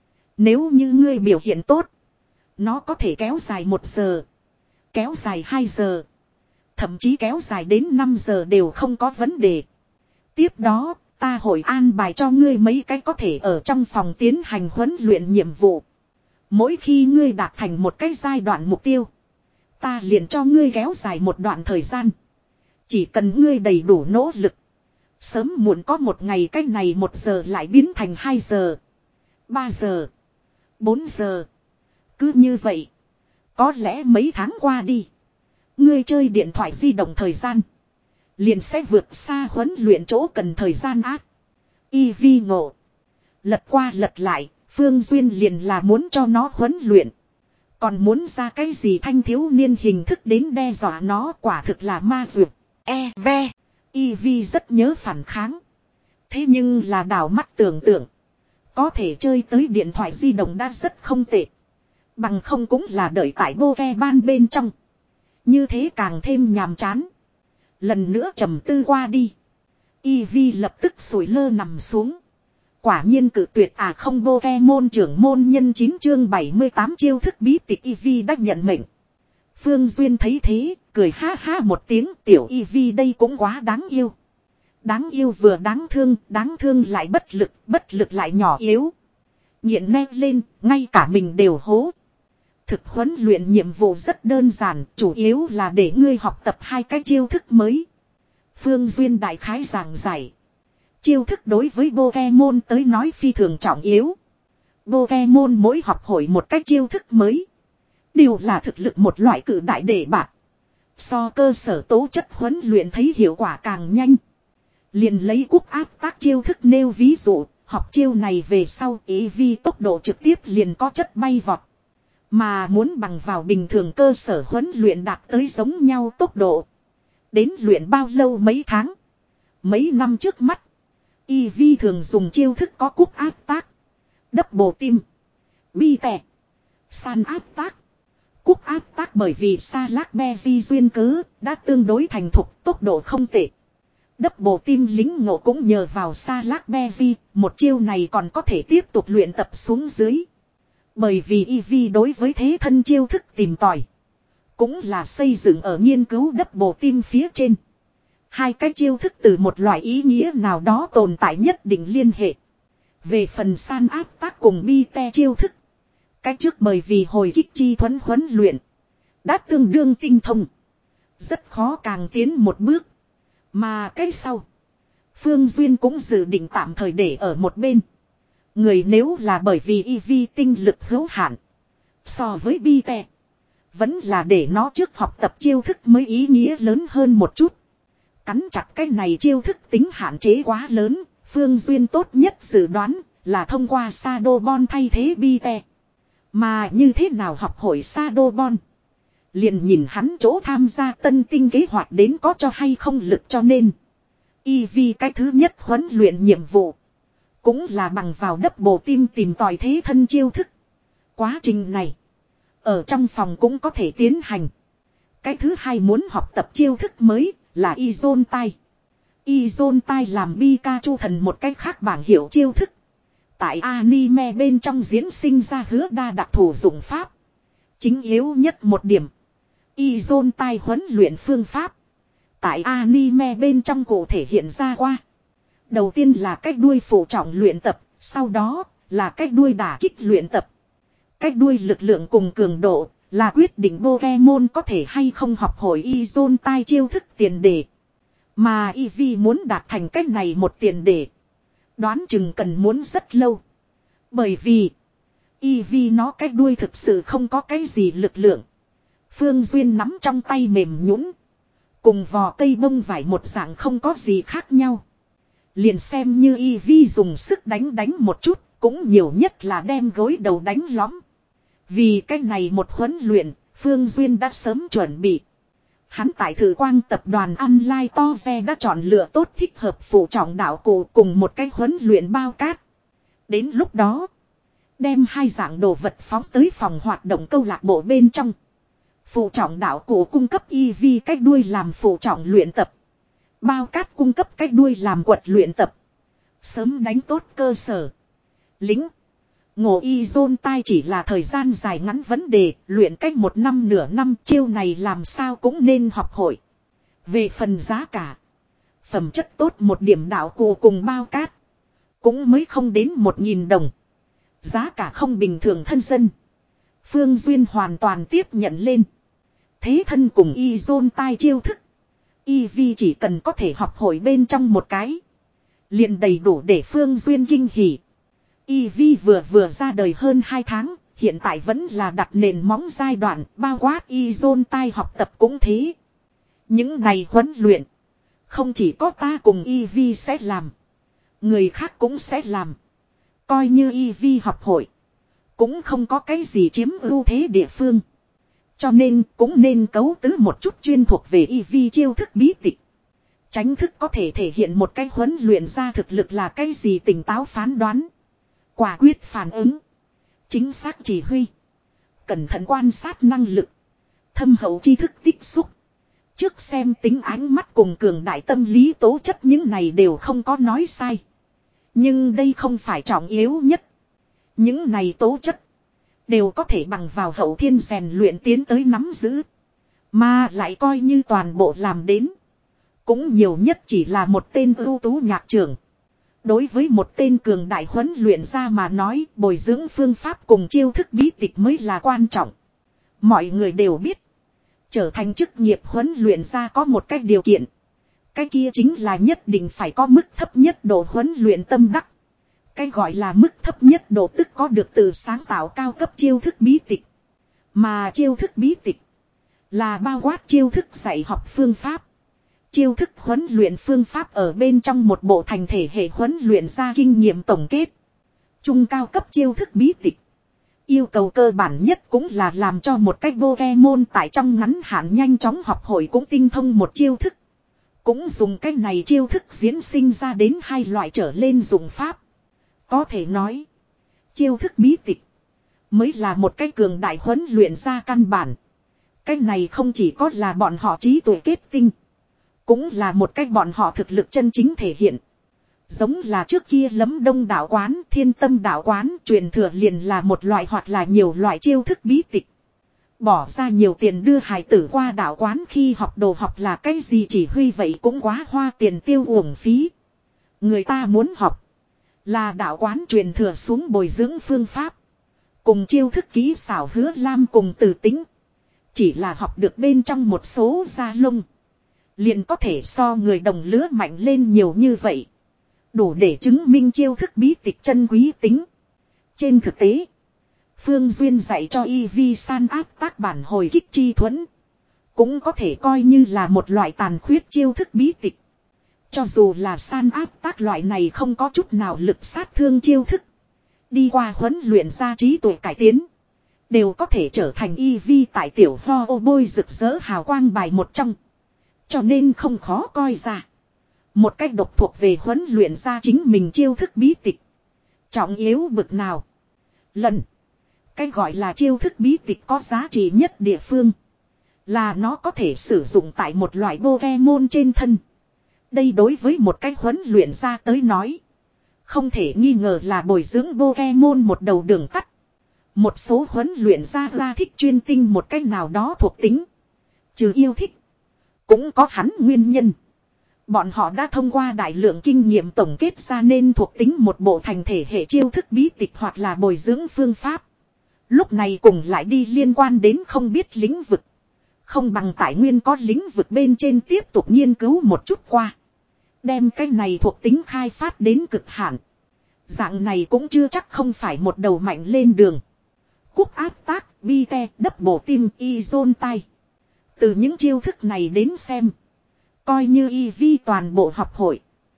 Nếu như ngươi biểu hiện tốt. Nó có thể kéo dài một giờ. Kéo dài hai giờ. Thậm chí kéo dài đến năm giờ đều không có vấn đề. Tiếp đó, ta hội an bài cho ngươi mấy cái có thể ở trong phòng tiến hành huấn luyện nhiệm vụ. Mỗi khi ngươi đạt thành một cái giai đoạn mục tiêu. Ta liền cho ngươi kéo dài một đoạn thời gian. Chỉ cần ngươi đầy đủ nỗ lực. Sớm muộn có một ngày cái này một giờ lại biến thành hai giờ. Ba giờ. Bốn giờ. Cứ như vậy. Có lẽ mấy tháng qua đi. Ngươi chơi điện thoại di động thời gian. Liền sẽ vượt xa huấn luyện chỗ cần thời gian ác. Y vi ngộ. Lật qua lật lại. Phương Duyên liền là muốn cho nó huấn luyện. Còn muốn ra cái gì thanh thiếu niên hình thức đến đe dọa nó quả thực là ma dược. E ve. Y vi rất nhớ phản kháng. Thế nhưng là đảo mắt tưởng tượng. Có thể chơi tới điện thoại di động đã rất không tệ. Bằng không cũng là đợi tại vô ve ban bên trong. Như thế càng thêm nhàm chán. Lần nữa trầm tư qua đi. Y vi lập tức sủi lơ nằm xuống. Quả nhiên cự tuyệt à không vô ve môn trưởng môn nhân chín chương bảy mươi tám chiêu thức bí tịch Y vi đã nhận mệnh. Phương Duyên thấy thế, cười ha ha một tiếng tiểu Y vi đây cũng quá đáng yêu. Đáng yêu vừa đáng thương, đáng thương lại bất lực, bất lực lại nhỏ yếu. Nghiện nét lên, ngay cả mình đều hố. Thực huấn luyện nhiệm vụ rất đơn giản, chủ yếu là để ngươi học tập hai cái chiêu thức mới. Phương Duyên đại khái giảng giải. Chiêu thức đối với Pokemon tới nói phi thường trọng yếu. Pokemon mỗi học hội một cái chiêu thức mới. Đều là thực lực một loại cử đại đề bạc. So cơ sở tố chất huấn luyện thấy hiệu quả càng nhanh. Liền lấy quốc áp tác chiêu thức nêu ví dụ, học chiêu này về sau ý vi tốc độ trực tiếp liền có chất bay vọt. Mà muốn bằng vào bình thường cơ sở huấn luyện đạt tới giống nhau tốc độ. Đến luyện bao lâu mấy tháng. Mấy năm trước mắt. Y vi thường dùng chiêu thức có cúc áp tác. Đắp bồ tim. Bi tè. San áp tác. Cúc áp tác bởi vì sa lác be di duyên cớ. Đã tương đối thành thục tốc độ không tệ. Đắp bồ tim lính ngộ cũng nhờ vào sa lác be di. Một chiêu này còn có thể tiếp tục luyện tập xuống dưới. Bởi vì y vi đối với thế thân chiêu thức tìm tòi. Cũng là xây dựng ở nghiên cứu đắp bồ tim phía trên. Hai cái chiêu thức từ một loại ý nghĩa nào đó tồn tại nhất định liên hệ. Về phần san áp tác cùng bi te chiêu thức. Cái trước bởi vì hồi kích chi thuẫn huấn luyện. Đã tương đương tinh thông. Rất khó càng tiến một bước. Mà cái sau. Phương Duyên cũng dự định tạm thời để ở một bên. Người nếu là bởi vì y vi tinh lực hữu hạn. So với bi te. Vẫn là để nó trước học tập chiêu thức mới ý nghĩa lớn hơn một chút. Cắn chặt cái này chiêu thức tính hạn chế quá lớn. Phương Duyên tốt nhất dự đoán là thông qua Shadowball thay thế bi te. Mà như thế nào học hội Shadowball. Liền nhìn hắn chỗ tham gia tân tinh kế hoạch đến có cho hay không lực cho nên. Y vi cái thứ nhất huấn luyện nhiệm vụ. Cũng là bằng vào đắp bồ tim tìm tòi thế thân chiêu thức. Quá trình này. Ở trong phòng cũng có thể tiến hành. Cái thứ hai muốn học tập chiêu thức mới là Izon Tai. Izon Tai làm Pikachu thần một cách khác bảng hiệu chiêu thức. Tại anime bên trong diễn sinh ra hứa đa đặc thù dụng pháp. Chính yếu nhất một điểm. Izon Tai huấn luyện phương pháp. Tại anime bên trong cụ thể hiện ra qua. Đầu tiên là cách đuôi phụ trọng luyện tập. Sau đó là cách đuôi đả kích luyện tập. Cách đuôi lực lượng cùng cường độ là quyết định Pokemon có thể hay không học hội Izon Tai chiêu thức tiền đề. Mà Eevee muốn đạt thành cách này một tiền đề. Đoán chừng cần muốn rất lâu. Bởi vì Eevee nó cách đuôi thực sự không có cái gì lực lượng. Phương Duyên nắm trong tay mềm nhũn, cùng vò cây bông vải một dạng không có gì khác nhau. Liền xem như Eevee dùng sức đánh đánh một chút, cũng nhiều nhất là đem gối đầu đánh lõm. Vì cái này một huấn luyện, Phương Duyên đã sớm chuẩn bị. Hắn tại Thử Quang tập đoàn online to ve đã chọn lựa tốt thích hợp phụ trọng đạo cụ cùng một cái huấn luyện bao cát. Đến lúc đó, đem hai dạng đồ vật phóng tới phòng hoạt động câu lạc bộ bên trong. Phụ trọng đạo cụ cung cấp e vê cách đuôi làm phụ trọng luyện tập. Bao cát cung cấp cách đuôi làm quật luyện tập. Sớm đánh tốt cơ sở. Lính. Ngộ y dôn tai chỉ là thời gian dài ngắn vấn đề, luyện cách một năm nửa năm chiêu này làm sao cũng nên học hội. Về phần giá cả. Phẩm chất tốt một điểm đạo cụ cùng bao cát. Cũng mới không đến một nghìn đồng. Giá cả không bình thường thân dân. Phương Duyên hoàn toàn tiếp nhận lên. Thế thân cùng y dôn tai chiêu thức. Y vi chỉ cần có thể học hội bên trong một cái. Liền đầy đủ để Phương Duyên kinh hỉ. E V vừa vừa ra đời hơn hai tháng, hiện tại vẫn là đặt nền móng giai đoạn, bao quát Y-Zone tai học tập cũng thế. Những này huấn luyện, không chỉ có ta cùng E V sẽ làm, người khác cũng sẽ làm. Coi như E V học hội, cũng không có cái gì chiếm ưu thế địa phương. Cho nên cũng nên cấu tứ một chút chuyên thuộc về E V chiêu thức bí tịch. Tránh thức có thể thể hiện một cái huấn luyện ra thực lực là cái gì tỉnh táo phán đoán. Quả quyết phản ứng. Chính xác chỉ huy. Cẩn thận quan sát năng lực. Thâm hậu tri thức tích xúc. Trước xem tính ánh mắt cùng cường đại tâm lý tố chất những này đều không có nói sai. Nhưng đây không phải trọng yếu nhất. Những này tố chất. Đều có thể bằng vào hậu thiên rèn luyện tiến tới nắm giữ. Mà lại coi như toàn bộ làm đến. Cũng nhiều nhất chỉ là một tên ưu tú nhạc trưởng. Đối với một tên cường đại huấn luyện ra mà nói, bồi dưỡng phương pháp cùng chiêu thức bí tịch mới là quan trọng. Mọi người đều biết, trở thành chức nghiệp huấn luyện ra có một cái điều kiện. Cái kia chính là nhất định phải có mức thấp nhất độ huấn luyện tâm đắc. Cái gọi là mức thấp nhất độ tức có được từ sáng tạo cao cấp chiêu thức bí tịch. Mà chiêu thức bí tịch là bao quát chiêu thức dạy học phương pháp. Chiêu thức huấn luyện phương pháp ở bên trong một bộ thành thể hệ huấn luyện ra kinh nghiệm tổng kết. Trung cao cấp chiêu thức bí tịch. Yêu cầu cơ bản nhất cũng là làm cho một cách Pokemon tại trong ngắn hạn nhanh chóng học hội cũng tinh thông một chiêu thức. Cũng dùng cách này chiêu thức diễn sinh ra đến hai loại trở lên dùng pháp. Có thể nói, chiêu thức bí tịch mới là một cái cường đại huấn luyện ra căn bản. Cái này không chỉ có là bọn họ trí tuệ kết tinh. Cũng là một cách bọn họ thực lực chân chính thể hiện. Giống là trước kia Lấm Đông đạo quán, Thiên Tâm đạo quán truyền thừa liền là một loại hoặc là nhiều loại chiêu thức bí tịch. Bỏ ra nhiều tiền đưa hài tử qua đạo quán khi học đồ học là cái gì chỉ huy vậy cũng quá hoa tiền tiêu uổng phí. Người ta muốn học là đạo quán truyền thừa xuống bồi dưỡng phương pháp. Cùng chiêu thức kỹ xảo Hứa Lam cùng Từ Tính. Chỉ là học được bên trong một số da lông. Liền có thể so người đồng lứa mạnh lên nhiều như vậy. Đủ để chứng minh chiêu thức bí tịch chân quý tính. Trên thực tế, Phương Duyên dạy cho Y Vi san áp tác bản hồi kích chi thuẫn. Cũng có thể coi như là một loại tàn khuyết chiêu thức bí tịch. Cho dù là san áp tác loại này không có chút nào lực sát thương chiêu thức. Đi qua huấn luyện ra trí tuệ cải tiến. Đều có thể trở thành Y Vi tại tiểu ho ô bôi rực rỡ hào quang bài một trong. Cho nên không khó coi ra. Một cách độc thuộc về huấn luyện ra chính mình chiêu thức bí tịch. Trọng yếu bực nào. Lần. Cái gọi là chiêu thức bí tịch có giá trị nhất địa phương. Là nó có thể sử dụng tại một loại Pokemon trên thân. Đây đối với một cách huấn luyện ra tới nói. Không thể nghi ngờ là bồi dưỡng Pokemon một đầu đường tắt. Một số huấn luyện ra ra thích chuyên tinh một cách nào đó thuộc tính. Trừ yêu thích. Cũng có hắn nguyên nhân. Bọn họ đã thông qua đại lượng kinh nghiệm tổng kết ra nên thuộc tính một bộ thành thể hệ chiêu thức bí tịch hoặc là bồi dưỡng phương pháp. Lúc này cùng lại đi liên quan đến không biết lĩnh vực. Không bằng tài nguyên có lĩnh vực bên trên tiếp tục nghiên cứu một chút qua. Đem cái này thuộc tính khai phát đến cực hạn. Dạng này cũng chưa chắc không phải một đầu mạnh lên đường. Cúc áp tác, bi te, đắp bổ tim, y dôn tay. Từ những chiêu thức này đến xem. Coi như y vi toàn bộ học hội.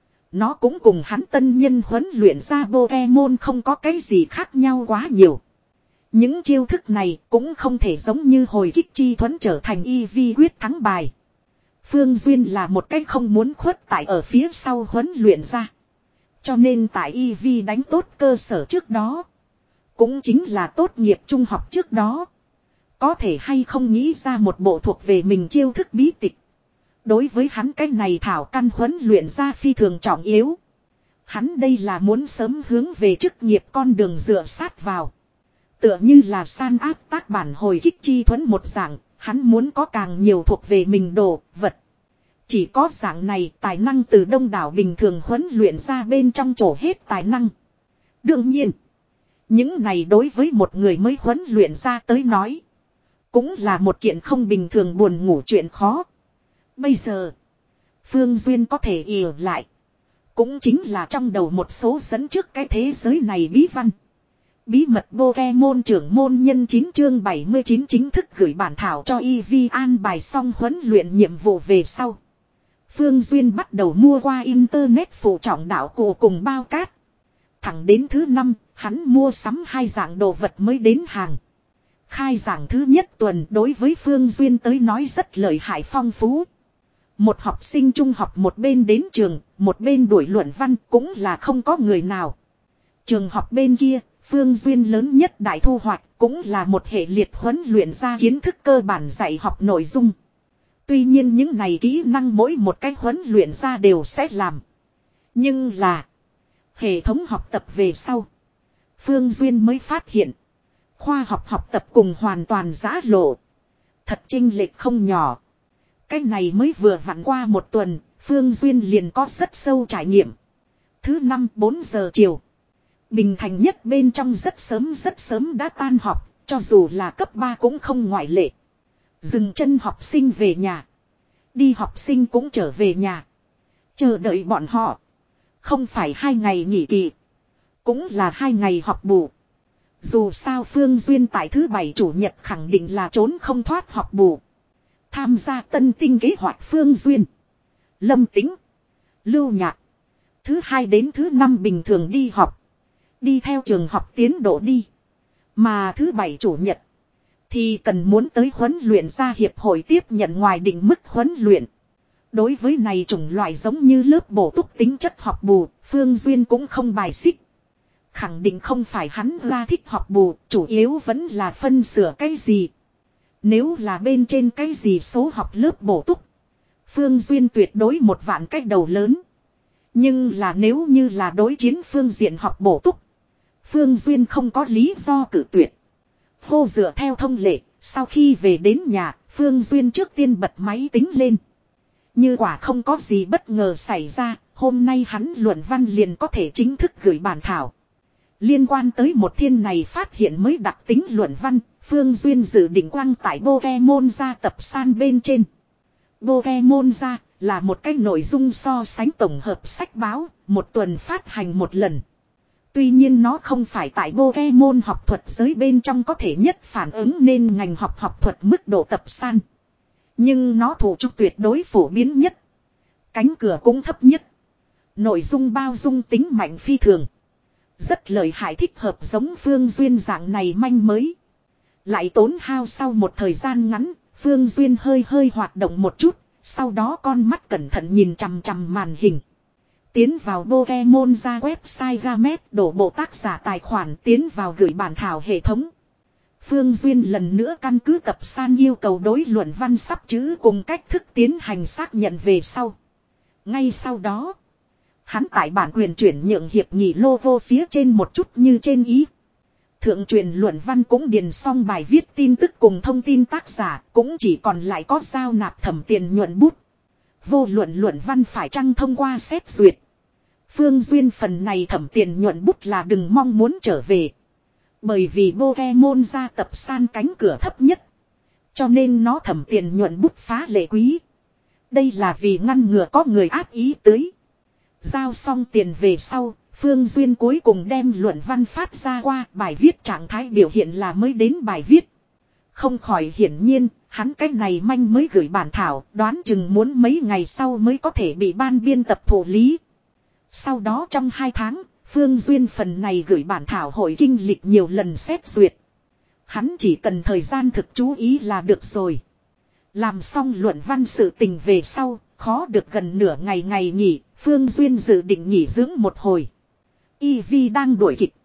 Nó cũng cùng hắn tân nhân huấn luyện ra Pokemon không có cái gì khác nhau quá nhiều. Những chiêu thức này cũng không thể giống như hồi kích chi thuẫn trở thành y vi quyết thắng bài. Phương Duyên là một cách không muốn khuất tại ở phía sau huấn luyện ra. Cho nên tại i vê đánh tốt cơ sở trước đó. Cũng chính là tốt nghiệp trung học trước đó. Có thể hay không nghĩ ra một bộ thuộc về mình chiêu thức bí tịch. Đối với hắn cái này thảo căn huấn luyện ra phi thường trọng yếu. Hắn đây là muốn sớm hướng về chức nghiệp con đường dựa sát vào. Tựa như là san áp tác bản hồi kích chi thuẫn một dạng, hắn muốn có càng nhiều thuộc về mình đồ, vật. Chỉ có dạng này tài năng từ đông đảo bình thường huấn luyện ra bên trong chỗ hết tài năng. Đương nhiên, những này đối với một người mới huấn luyện ra tới nói. Cũng là một kiện không bình thường buồn ngủ chuyện khó. Bây giờ, Phương Duyên có thể ỉa lại. Cũng chính là trong đầu một số dẫn trước cái thế giới này bí văn. Bí mật Pokemon trưởng môn nhân chín chương bảy mươi chín chính thức gửi bản thảo cho i vê an bài xong huấn luyện nhiệm vụ về sau. Phương Duyên bắt đầu mua qua internet phụ trọng đạo cụ cùng bao cát. Thẳng đến thứ năm, hắn mua sắm hai dạng đồ vật mới đến hàng. Khai giảng thứ nhất tuần đối với Phương Duyên tới nói rất lợi hại phong phú. Một học sinh trung học một bên đến trường, một bên đuổi luận văn cũng là không có người nào. Trường học bên kia, Phương Duyên lớn nhất đại thu hoạch cũng là một hệ liệt huấn luyện ra kiến thức cơ bản dạy học nội dung. Tuy nhiên những này kỹ năng mỗi một cách huấn luyện ra đều sẽ làm. Nhưng là hệ thống học tập về sau. Phương Duyên mới phát hiện. Khoa học học tập cùng hoàn toàn giã lộ. Thật chênh lệch không nhỏ. Cái này mới vừa vặn qua một tuần, Phương Duyên liền có rất sâu trải nghiệm. Thứ năm bốn giờ chiều. Bình Thành nhất bên trong rất sớm rất sớm đã tan học, cho dù là cấp ba cũng không ngoại lệ. Dừng chân học sinh về nhà. Đi học sinh cũng trở về nhà. Chờ đợi bọn họ. Không phải hai ngày nghỉ kỳ. Cũng là hai ngày học bù. Dù sao Phương Duyên tại thứ bảy chủ nhật khẳng định là trốn không thoát học bù. Tham gia tân tinh kế hoạch Phương Duyên. Lâm Tính. Lưu Nhạc. Thứ hai đến thứ năm bình thường đi học. Đi theo trường học tiến độ đi. Mà thứ bảy chủ nhật. Thì cần muốn tới huấn luyện ra hiệp hội tiếp nhận ngoài định mức huấn luyện. Đối với này chủng loại giống như lớp bổ túc tính chất học bù. Phương Duyên cũng không bài xích. Khẳng định không phải hắn ra thích học bù, chủ yếu vẫn là phân sửa cái gì. Nếu là bên trên cái gì số học lớp bổ túc. Phương Duyên tuyệt đối một vạn cách đầu lớn. Nhưng là nếu như là đối chiến phương diện học bổ túc. Phương Duyên không có lý do cử tuyệt. Hô dựa theo thông lệ, sau khi về đến nhà, Phương Duyên trước tiên bật máy tính lên. Như quả không có gì bất ngờ xảy ra, hôm nay hắn luận văn liền có thể chính thức gửi bản thảo. Liên quan tới một thiên này phát hiện mới đặc tính luận văn, Phương Duyên dự định quăng tại Pokemon ra tập san bên trên. Pokemon ra là một cái nội dung so sánh tổng hợp sách báo, một tuần phát hành một lần. Tuy nhiên nó không phải tại Pokemon học thuật giới bên trong có thể nhất phản ứng nên ngành học học thuật mức độ tập san. Nhưng nó thủ trúc tuyệt đối phổ biến nhất. Cánh cửa cũng thấp nhất. Nội dung bao dung tính mạnh phi thường. Rất lợi hại thích hợp giống Phương Duyên dạng này manh mới. Lại tốn hao sau một thời gian ngắn, Phương Duyên hơi hơi hoạt động một chút, sau đó con mắt cẩn thận nhìn chằm chằm màn hình. Tiến vào Pokemon ra website Gamet đổ bộ tác giả tài khoản tiến vào gửi bản thảo hệ thống. Phương Duyên lần nữa căn cứ tập san yêu cầu đối luận văn sắp chữ cùng cách thức tiến hành xác nhận về sau. Ngay sau đó, hắn tại bản quyền chuyển nhượng hiệp nghị logo phía trên một chút như trên ý. Thượng truyền luận văn cũng điền xong bài viết tin tức cùng thông tin tác giả, cũng chỉ còn lại có giao nạp thẩm tiền nhuận bút. Vô luận luận văn phải chăng thông qua xét duyệt. Phương Duyên phần này thẩm tiền nhuận bút là đừng mong muốn trở về. Bởi vì Pokemon ra tập san cánh cửa thấp nhất. Cho nên nó thẩm tiền nhuận bút phá lệ quý. Đây là vì ngăn ngừa có người ác ý tới. Giao xong tiền về sau, Phương Duyên cuối cùng đem luận văn phát ra qua, bài viết trạng thái biểu hiện là mới đến bài viết. Không khỏi hiển nhiên, hắn cái này manh mới gửi bản thảo, đoán chừng muốn mấy ngày sau mới có thể bị ban biên tập thụ lý. Sau đó trong hai tháng, Phương Duyên phần này gửi bản thảo hội kinh lịch nhiều lần xét duyệt. Hắn chỉ cần thời gian thực chú ý là được rồi. Làm xong luận văn sự tình về sau, khó được gần nửa ngày ngày nghỉ, Phương Duyên dự định nghỉ dưỡng một hồi. Y Vi đang đuổi kịp.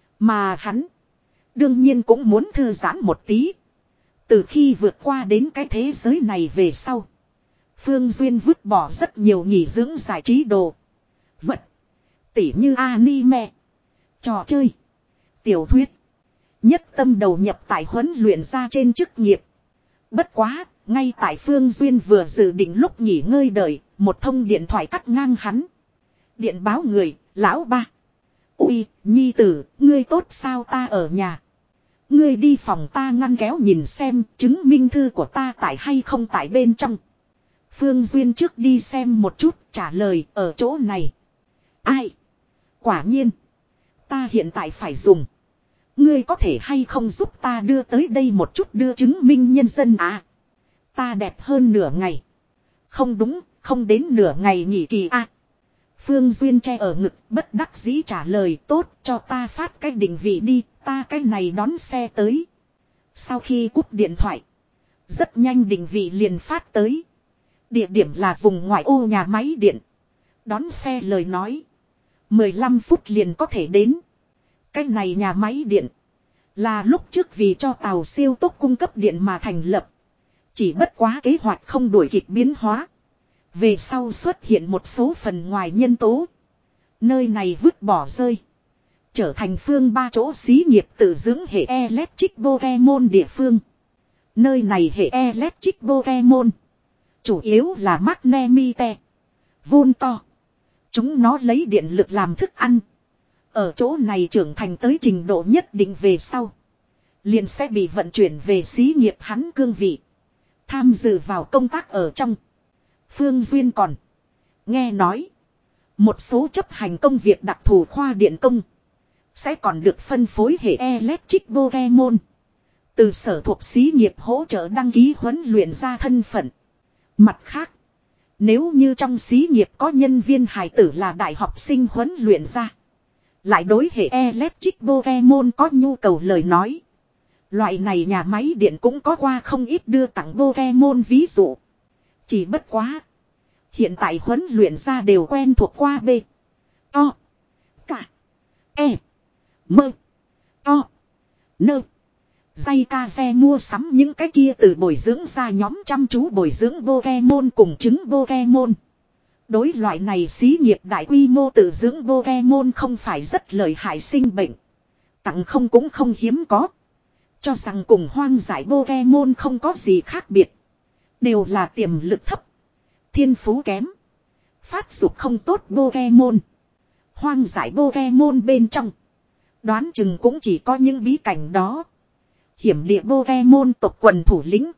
Mà hắn, đương nhiên cũng muốn thư giãn một tí. Từ khi vượt qua đến cái thế giới này về sau, Phương Duyên vứt bỏ rất nhiều nghỉ dưỡng giải trí đồ. Vật, tỉ như anime, trò chơi, tiểu thuyết. Nhất tâm đầu nhập tại huấn luyện ra trên chức nghiệp. Bất quá, ngay tại Phương Duyên vừa dự định lúc nghỉ ngơi đợi, một thông điện thoại cắt ngang hắn. Điện báo người, lão ba. Ui, nhi tử, ngươi tốt sao ta ở nhà. Ngươi đi phòng ta ngăn kéo nhìn xem chứng minh thư của ta tại hay không tại bên trong. Phương Duyên trước đi xem một chút trả lời ở chỗ này. Ai? Quả nhiên. Ta hiện tại phải dùng. Ngươi có thể hay không giúp ta đưa tới đây một chút đưa chứng minh nhân dân à? Ta đẹp hơn nửa ngày. Không đúng, không đến nửa ngày nghỉ kỳ à. Phương Duyên che ở ngực bất đắc dĩ trả lời tốt cho ta phát cái định vị đi, ta cái này đón xe tới. Sau khi cúp điện thoại, rất nhanh định vị liền phát tới. Địa điểm là vùng ngoại ô nhà máy điện. Đón xe lời nói, mười lăm phút liền có thể đến. Cái này nhà máy điện là lúc trước vì cho tàu siêu tốc cung cấp điện mà thành lập. Chỉ bất quá kế hoạch không đuổi kịp biến hóa. Về sau xuất hiện một số phần ngoài nhân tố. Nơi này vứt bỏ rơi. Trở thành phương ba chỗ xí nghiệp tự dưỡng hệ Electric Pokemon địa phương. Nơi này hệ Electric Pokemon chủ yếu là Magnemite, Volto. Chúng nó lấy điện lực làm thức ăn. Ở chỗ này trưởng thành tới trình độ nhất định về sau, liền sẽ bị vận chuyển về xí nghiệp hắn cương vị. Tham dự vào công tác ở trong. Phương Duyên còn nghe nói, một số chấp hành công việc đặc thù khoa điện công sẽ còn được phân phối hệ Electric Pokemon. Từ sở thuộc xí nghiệp hỗ trợ đăng ký huấn luyện ra thân phận. Mặt khác, nếu như trong xí nghiệp có nhân viên hài tử là đại học sinh huấn luyện ra, lại đối hệ Electric Pokemon có nhu cầu lời nói, loại này nhà máy điện cũng có qua không ít đưa tặng Pokemon ví dụ. Chỉ bất quá, hiện tại huấn luyện ra đều quen thuộc qua B, To, Cả, E, Mơ, To, Nơ. Dây ca xe mua sắm những cái kia từ bồi dưỡng ra nhóm chăm chú bồi dưỡng Pokemon cùng trứng Pokemon. Đối loại này xí nghiệp đại quy mô tự dưỡng Pokemon không phải rất lợi hại sinh bệnh. Tặng không cũng không hiếm có. Cho rằng cùng hoang dại Pokemon không có gì khác biệt. Đều là tiềm lực thấp, thiên phú kém, phát dục không tốt Pokemon. Hoang dại Pokemon bên trong, đoán chừng cũng chỉ có những bí cảnh đó. Hiểm địa Pokemon tộc quần thủ lĩnh,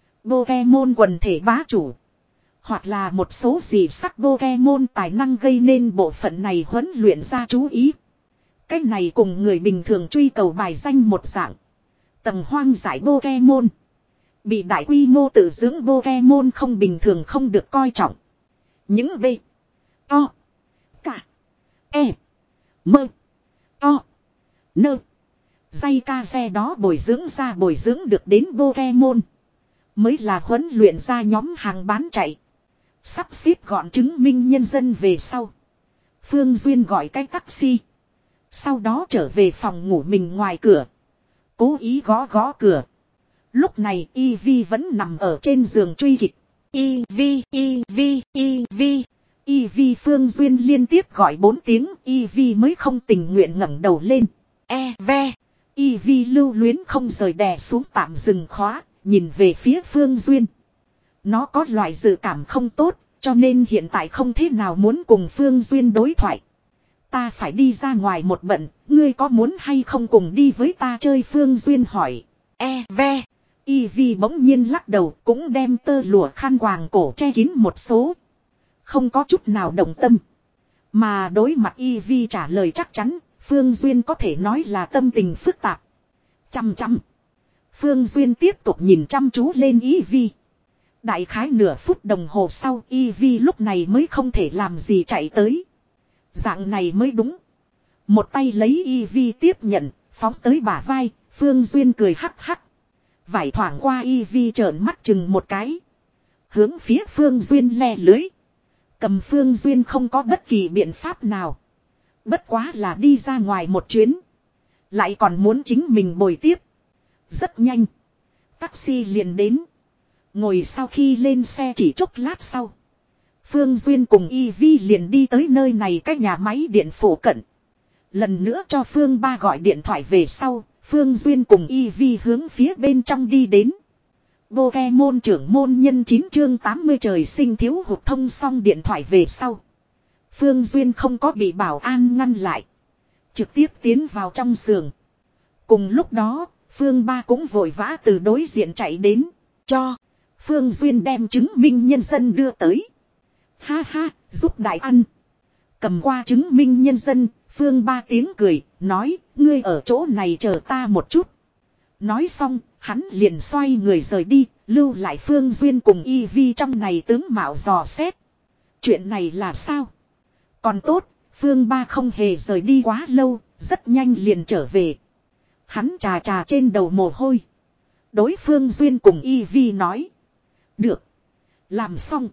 Pokemon quần thể bá chủ, hoặc là một số gì sắc Pokemon tài năng gây nên bộ phận này huấn luyện ra chú ý. Cái này cùng người bình thường truy cầu bài danh một dạng. Tầng hoang dại Pokemon, bị đại quy mô tự dưỡng Pokemon không bình thường không được coi trọng. Những B, To, Cả, E, Mơ, To, Nơ. Dây ca xe đó bồi dưỡng ra bồi dưỡng được đến Pokemon, mới là huấn luyện ra nhóm hàng bán chạy. Sắp xếp gọn chứng minh nhân dân về sau, Phương Duyên gọi cái taxi. Sau đó trở về phòng ngủ mình ngoài cửa, cố ý gõ gõ cửa. Lúc này Y Vi vẫn nằm ở trên giường truy kịch. Y Vi, Y Vi, Y Vi. Y Vi Phương Duyên liên tiếp gọi bốn tiếng, Y Vi mới không tình nguyện ngẩng đầu lên. E ve. Y Vi lưu luyến không rời đè xuống tạm dừng khóa, nhìn về phía Phương Duyên. Nó có loại dự cảm không tốt, cho nên hiện tại không thế nào muốn cùng Phương Duyên đối thoại. Ta phải đi ra ngoài một bận, ngươi có muốn hay không cùng đi với ta chơi? Phương Duyên hỏi. E ve. Y Vi bỗng nhiên lắc đầu, cũng đem tơ lụa khăn quàng cổ che kín một số. Không có chút nào động tâm. Mà đối mặt Y Vi trả lời chắc chắn, Phương Duyên có thể nói là tâm tình phức tạp. Chăm chăm. Phương Duyên tiếp tục nhìn chăm chú lên Y Vi. Đại khái nửa phút đồng hồ sau, Y Vi lúc này mới không thể làm gì chạy tới. Dạng này mới đúng. Một tay lấy Y Vi tiếp nhận, phóng tới bả vai, Phương Duyên cười hắc hắc. Vải thoảng qua y vi trợn mắt chừng một cái. Hướng phía Phương Duyên le lưới. Cầm Phương Duyên không có bất kỳ biện pháp nào. Bất quá là đi ra ngoài một chuyến. Lại còn muốn chính mình bồi tiếp. Rất nhanh. Taxi liền đến. Ngồi sau khi lên xe chỉ chốc lát sau. Phương Duyên cùng Y Vi liền đi tới nơi này cách nhà máy điện phủ cận. Lần nữa cho Phương Ba gọi điện thoại về sau. Phương Duyên cùng Y Vi hướng phía bên trong đi đến. Pokemon trưởng môn nhân chín chương tám mươi trời sinh thiếu hụt thông xong điện thoại về sau. Phương Duyên không có bị bảo an ngăn lại. Trực tiếp tiến vào trong giường. Cùng lúc đó, Phương Ba cũng vội vã từ đối diện chạy đến. Cho. Phương Duyên đem chứng minh nhân dân đưa tới. Ha ha, giúp đại ăn. Cầm qua chứng minh nhân dân, Phương Ba tiếng cười, nói, ngươi ở chỗ này chờ ta một chút. Nói xong, hắn liền xoay người rời đi, lưu lại Phương Duyên cùng Y Vi trong này tướng mạo dò xét. Chuyện này là sao? Còn tốt, Phương Ba không hề rời đi quá lâu, rất nhanh liền trở về. Hắn trà trà trên đầu mồ hôi. Đối Phương Duyên cùng Y Vi nói. Được. Làm xong.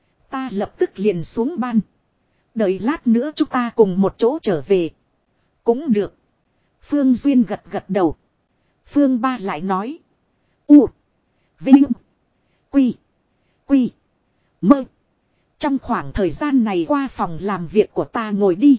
Ta lập tức liền xuống ban. Đợi lát nữa chúng ta cùng một chỗ trở về. Cũng được. Phương Duyên gật gật đầu. Phương Ba lại nói. U. Vinh. Quy. Quy. Mơ. Trong khoảng thời gian này qua phòng làm việc của ta ngồi đi.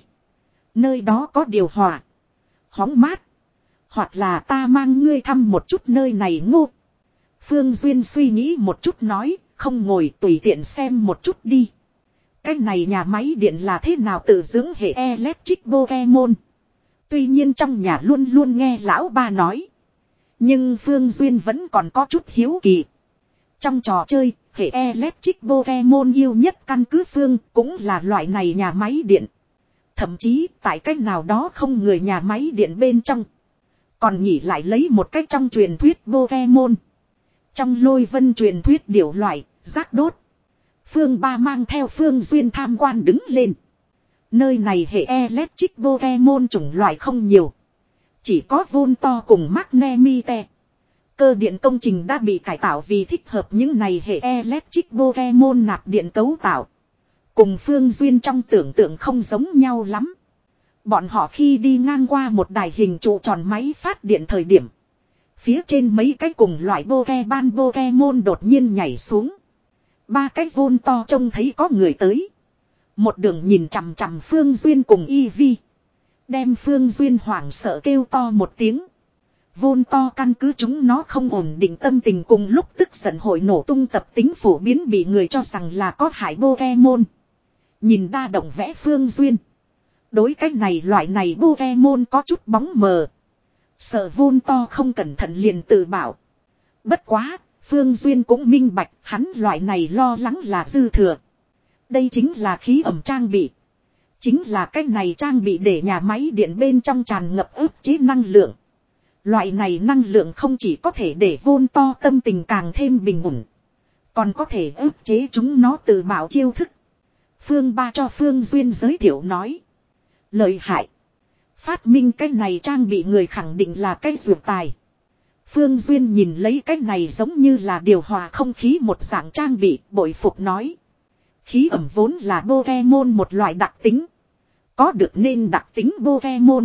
Nơi đó có điều hòa. Hóng mát. Hoặc là ta mang ngươi thăm một chút nơi này ngô. Phương Duyên suy nghĩ một chút nói. Không ngồi tùy tiện xem một chút đi. Cái này nhà máy điện là thế nào tự dưỡng hệ electric Pokemon. Tuy nhiên trong nhà luôn luôn nghe lão ba nói. Nhưng Phương Duyên vẫn còn có chút hiếu kỳ. Trong trò chơi, hệ electric Pokemon yêu nhất căn cứ Phương cũng là loại này nhà máy điện. Thậm chí tại cách nào đó không người nhà máy điện bên trong. Còn nhỉ lại lấy một cách trong truyền thuyết Pokemon. Trong lôi vân truyền thuyết điểu loại, giác đốt. Phương Ba mang theo Phương Duyên tham quan đứng lên. Nơi này hệ electric Pokemon chủng loại không nhiều. Chỉ có Volto cùng Magnemite. Cơ điện công trình đã bị cải tạo vì thích hợp những này hệ electric Pokemon nạp điện cấu tạo. Cùng Phương Duyên trong tưởng tượng không giống nhau lắm. Bọn họ khi đi ngang qua một đài hình trụ tròn máy phát điện thời điểm. Phía trên mấy cái cùng loại Pokemon Pokemon đột nhiên nhảy xuống. Ba cái Volto trông thấy có người tới. Một đường nhìn chằm chằm Phương Duyên cùng Y Vi. Đem Phương Duyên hoảng sợ kêu to một tiếng. Volto căn cứ chúng nó không ổn định tâm tình cùng lúc tức giận hội nổ tung tập tính phổ biến bị người cho rằng là có hại Pokemon. Nhìn đa động vẽ Phương Duyên. Đối cách này loại này Pokemon có chút bóng mờ. Sợ Volto không cẩn thận liền tự bảo. Bất quá, Phương Duyên cũng minh bạch hắn loại này lo lắng là dư thừa. Đây chính là khí ẩm trang bị. Chính là cách này trang bị để nhà máy điện bên trong tràn ngập ức chế năng lượng. Loại này năng lượng không chỉ có thể để Volto tâm tình càng thêm bình ổn. Còn có thể ức chế chúng nó tự bảo chiêu thức. Phương Ba cho Phương Duyên giới thiệu nói. Lợi hại. Phát minh cái này trang bị người khẳng định là cái dược tài. Phương Duyên nhìn lấy cái này giống như là điều hòa không khí một dạng trang bị, bội phục nói. Khí ẩm vốn là Pokemon một loại đặc tính. Có được nên đặc tính Pokemon.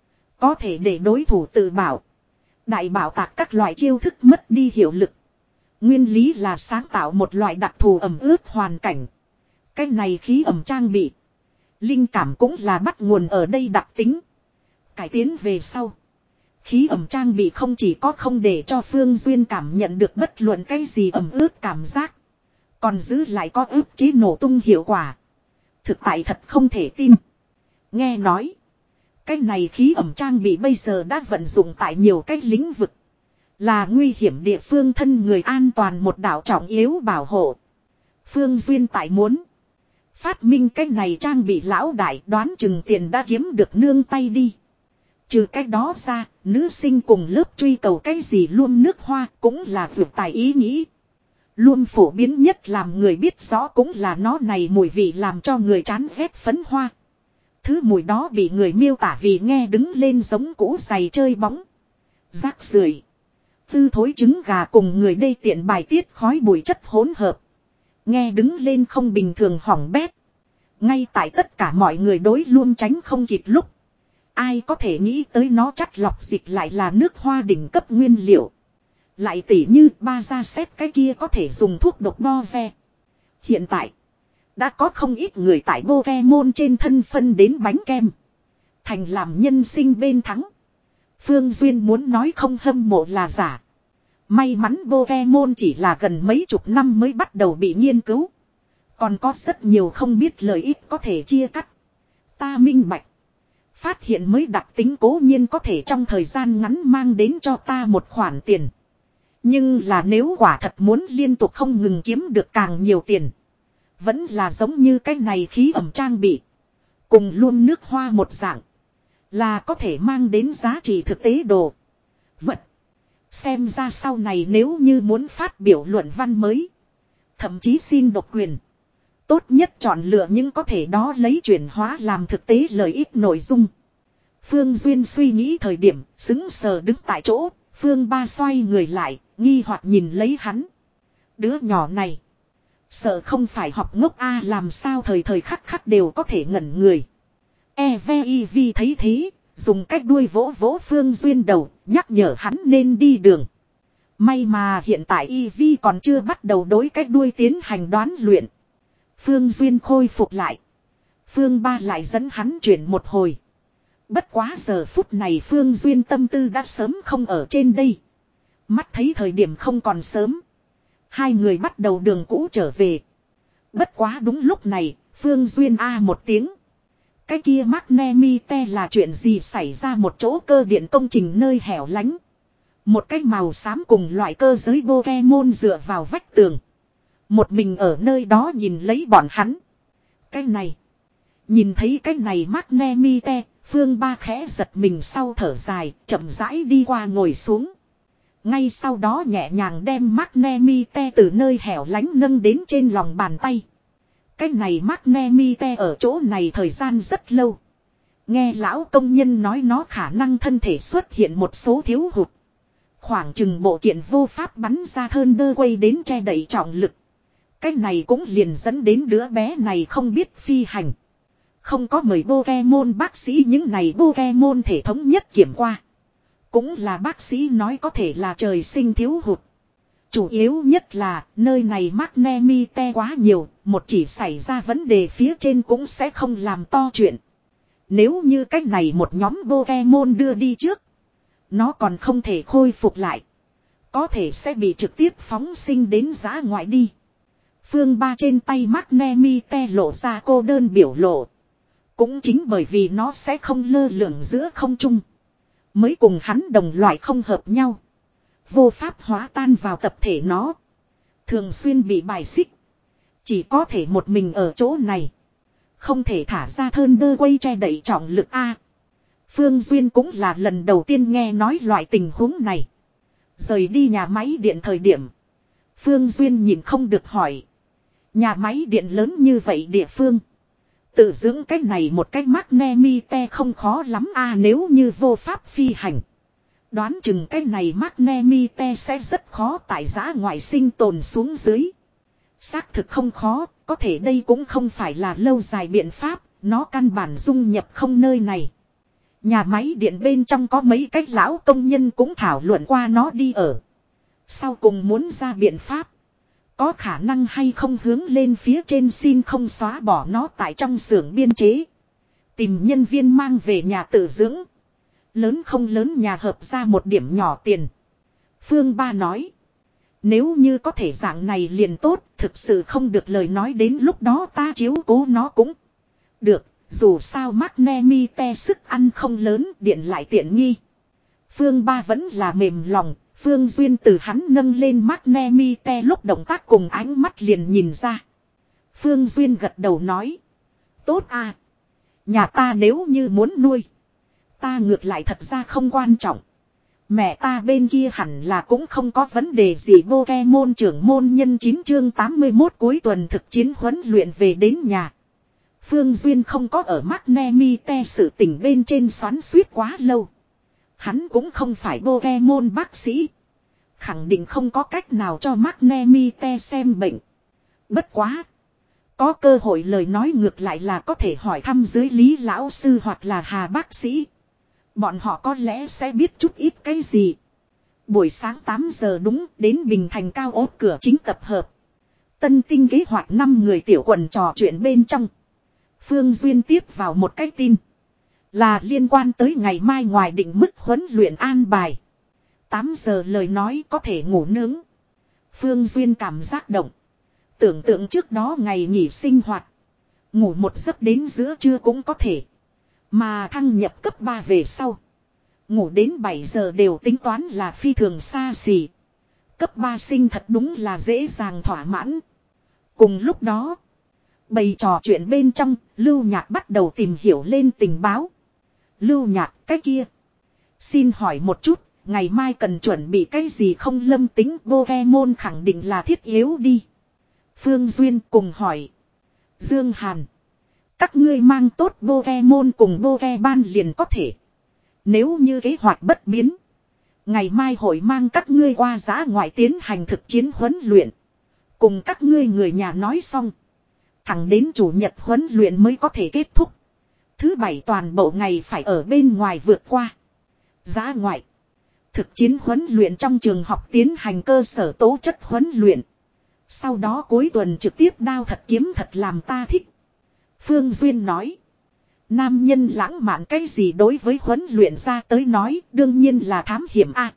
Có thể để đối thủ tự bảo. Đại bảo tạc các loại chiêu thức mất đi hiệu lực. Nguyên lý là sáng tạo một loại đặc thù ẩm ướt hoàn cảnh. Cái này khí ẩm trang bị. Linh cảm cũng là bắt nguồn ở đây đặc tính. Cải tiến về sau. Khí ẩm trang bị không chỉ có không để cho Phương Duyên cảm nhận được bất luận cái gì ẩm ướt cảm giác. Còn giữ lại có ức chế nổ tung hiệu quả. Thực tại thật không thể tin. Nghe nói. Cái này khí ẩm trang bị bây giờ đã vận dụng tại nhiều cách lĩnh vực. Là nguy hiểm địa phương thân người an toàn một đạo trọng yếu bảo hộ. Phương Duyên tại muốn. Phát minh cái này trang bị lão đại đoán chừng tiền đã kiếm được nương tay đi. Trừ cái đó ra, nữ sinh cùng lớp truy cầu cái gì luôn nước hoa cũng là vượt tài ý nghĩ. Luôn phổ biến nhất làm người biết rõ cũng là nó này mùi vị làm cho người chán ghét phấn hoa. Thứ mùi đó bị người miêu tả vì nghe đứng lên giống cũ giày chơi bóng. Rác rưởi. Tư thối trứng gà cùng người đây tiện bài tiết khói bụi chất hỗn hợp. Nghe đứng lên không bình thường hỏng bét. Ngay tại tất cả mọi người đối luôn tránh không kịp lúc. Ai có thể nghĩ tới nó chắt lọc dịch lại là nước hoa đỉnh cấp nguyên liệu. Lại tỉ như ba ra xét cái kia có thể dùng thuốc độc đo ve. Hiện tại, đã có không ít người tại Pokemon trên thân phân đến bánh kem. Thành làm nhân sinh bên thắng. Phương Duyên muốn nói không hâm mộ là giả. May mắn Pokemon chỉ là gần mấy chục năm mới bắt đầu bị nghiên cứu. Còn có rất nhiều không biết lợi ích có thể chia cắt. Ta minh bạch. Phát hiện mới đặc tính cố nhiên có thể trong thời gian ngắn mang đến cho ta một khoản tiền. Nhưng là nếu quả thật muốn liên tục không ngừng kiếm được càng nhiều tiền. Vẫn là giống như cái này khí ẩm trang bị. Cùng luôn nước hoa một dạng. Là có thể mang đến giá trị thực tế đồ. Vật. Xem ra sau này nếu như muốn phát biểu luận văn mới. Thậm chí xin độc quyền. Tốt nhất chọn lựa những có thể đó lấy chuyển hóa làm thực tế lợi ích nội dung. Phương Duyên suy nghĩ thời điểm sững sờ đứng tại chỗ. Phương Ba xoay người lại, nghi hoặc nhìn lấy hắn. Đứa nhỏ này. Sợ không phải học ngốc a làm sao thời thời khắc khắc đều có thể ngẩn người. e vê i vê thấy thế, dùng cách đuôi vỗ vỗ Phương Duyên đầu, nhắc nhở hắn nên đi đường. May mà hiện tại i vê còn chưa bắt đầu đối cách đuôi tiến hành đoán luyện. Phương Duyên khôi phục lại. Phương Ba lại dẫn hắn chuyển một hồi. Bất quá giờ phút này Phương Duyên tâm tư đã sớm không ở trên đây. Mắt thấy thời điểm không còn sớm. Hai người bắt đầu đường cũ trở về. Bất quá đúng lúc này, Phương Duyên a một tiếng. Cái kia Magnemite là chuyện gì xảy ra một chỗ cơ điện công trình nơi hẻo lánh. Một cái màu xám cùng loại cơ giới Pokemon dựa vào vách tường. Một mình ở nơi đó nhìn lấy bọn hắn. Cái này. Nhìn thấy cái này Magnemite, Phương Ba khẽ giật mình sau thở dài, chậm rãi đi qua ngồi xuống. Ngay sau đó nhẹ nhàng đem Magnemite từ nơi hẻo lánh nâng đến trên lòng bàn tay. Cái này Magnemite ở chỗ này thời gian rất lâu. Nghe lão công nhân nói nó khả năng thân thể xuất hiện một số thiếu hụt. Khoảng chừng bộ kiện vô pháp bắn ra thơn đơ quay đến che đậy trọng lực. Cái này cũng liền dẫn đến đứa bé này không biết phi hành. Không có mời Pokemon bác sĩ những này Pokemon thể thống nhất kiểm qua. Cũng là bác sĩ nói có thể là trời sinh thiếu hụt. Chủ yếu nhất là nơi này Magnemite quá nhiều, một chỉ xảy ra vấn đề phía trên cũng sẽ không làm to chuyện. Nếu như cách này một nhóm Pokemon đưa đi trước, nó còn không thể khôi phục lại. Có thể sẽ bị trực tiếp phóng sinh đến giã ngoại đi. Phương Ba trên tay Magnemite lộ ra cô đơn biểu lộ. Cũng chính bởi vì nó sẽ không lơ lửng giữa không trung. Mới cùng hắn đồng loại không hợp nhau. Vô pháp hóa tan vào tập thể nó. Thường xuyên bị bài xích. Chỉ có thể một mình ở chỗ này. Không thể thả ra thơn đơ quay che đậy trọng lực A. Phương Duyên cũng là lần đầu tiên nghe nói loại tình huống này. Rời đi nhà máy điện thời điểm. Phương Duyên nhìn không được hỏi. Nhà máy điện lớn như vậy địa phương. Tự dưỡng cái này một cái Magnemite không khó lắm a à, nếu như vô pháp phi hành. Đoán chừng cái này Magnemite sẽ rất khó tại giã ngoại sinh tồn xuống dưới. Xác thực không khó, có thể đây cũng không phải là lâu dài biện pháp, nó căn bản dung nhập không nơi này. Nhà máy điện bên trong có mấy cái lão công nhân cũng thảo luận qua nó đi ở. Sau cùng muốn ra biện pháp. Có khả năng hay không hướng lên phía trên xin không xóa bỏ nó tại trong xưởng biên chế. Tìm nhân viên mang về nhà tự dưỡng. Lớn không lớn nhà hợp ra một điểm nhỏ tiền. Phương Ba nói. Nếu như có thể dạng này liền tốt. Thực sự không được lời nói đến lúc đó ta chiếu cố nó cũng được. Dù sao Magnemite sức ăn không lớn điện lại tiện nghi. Phương Ba vẫn là mềm lòng. Phương Duyên từ hắn nâng lên Magnemite lúc động tác cùng ánh mắt liền nhìn ra. Phương Duyên gật đầu nói. Tốt à. Nhà ta nếu như muốn nuôi. Ta ngược lại thật ra không quan trọng. Mẹ ta bên kia hẳn là cũng không có vấn đề gì. Pokemon trưởng môn nhân chín chương tám mươi mốt cuối tuần thực chiến huấn luyện về đến nhà. Phương Duyên không có ở Magnemite sự tình bên trên xoắn suýt quá lâu. Hắn cũng không phải Pokemon bác sĩ. khẳng định không có cách nào cho Magnemite xem bệnh. Bất quá. Có cơ hội lời nói ngược lại là có thể hỏi thăm dưới Lý lão sư hoặc là Hà bác sĩ. Bọn họ có lẽ sẽ biết chút ít cái gì. Buổi sáng tám giờ đúng đến Bình Thành cao ốt cửa chính tập hợp. Tân tinh kế hoạch năm người tiểu quần trò chuyện bên trong. Phương Duyên tiếp vào một cái tin. Là liên quan tới ngày mai ngoài định mức huấn luyện an bài. tám giờ lời nói có thể ngủ nướng. Phương Duyên cảm giác động. Tưởng tượng trước đó ngày nghỉ sinh hoạt. Ngủ một giấc đến giữa trưa cũng có thể. Mà thăng nhập cấp ba về sau. Ngủ đến bảy giờ đều tính toán là phi thường xa xỉ. Cấp ba sinh thật đúng là dễ dàng thỏa mãn. Cùng lúc đó. Bày trò chuyện bên trong. Lưu Nhạc bắt đầu tìm hiểu lên tình báo. Lưu Nhạc cái kia. Xin hỏi một chút. Ngày mai cần chuẩn bị cái gì không? Lâm Tính Pokemon khẳng định là thiết yếu đi. Phương Duyên cùng hỏi. Dương Hàn. Các ngươi mang tốt Pokemon cùng Pokeban liền có thể. Nếu như kế hoạch bất biến. Ngày mai hội mang các ngươi qua giã ngoại tiến hành thực chiến huấn luyện. Cùng các ngươi người nhà nói xong. Thẳng đến chủ nhật huấn luyện mới có thể kết thúc. Thứ bảy toàn bộ ngày phải ở bên ngoài vượt qua. Giã ngoại. Thực chiến huấn luyện trong trường học tiến hành cơ sở tố chất huấn luyện. Sau đó cuối tuần trực tiếp đao thật kiếm thật làm ta thích. Phương Duyên nói. Nam nhân lãng mạn cái gì đối với huấn luyện ra tới nói đương nhiên là thám hiểm a.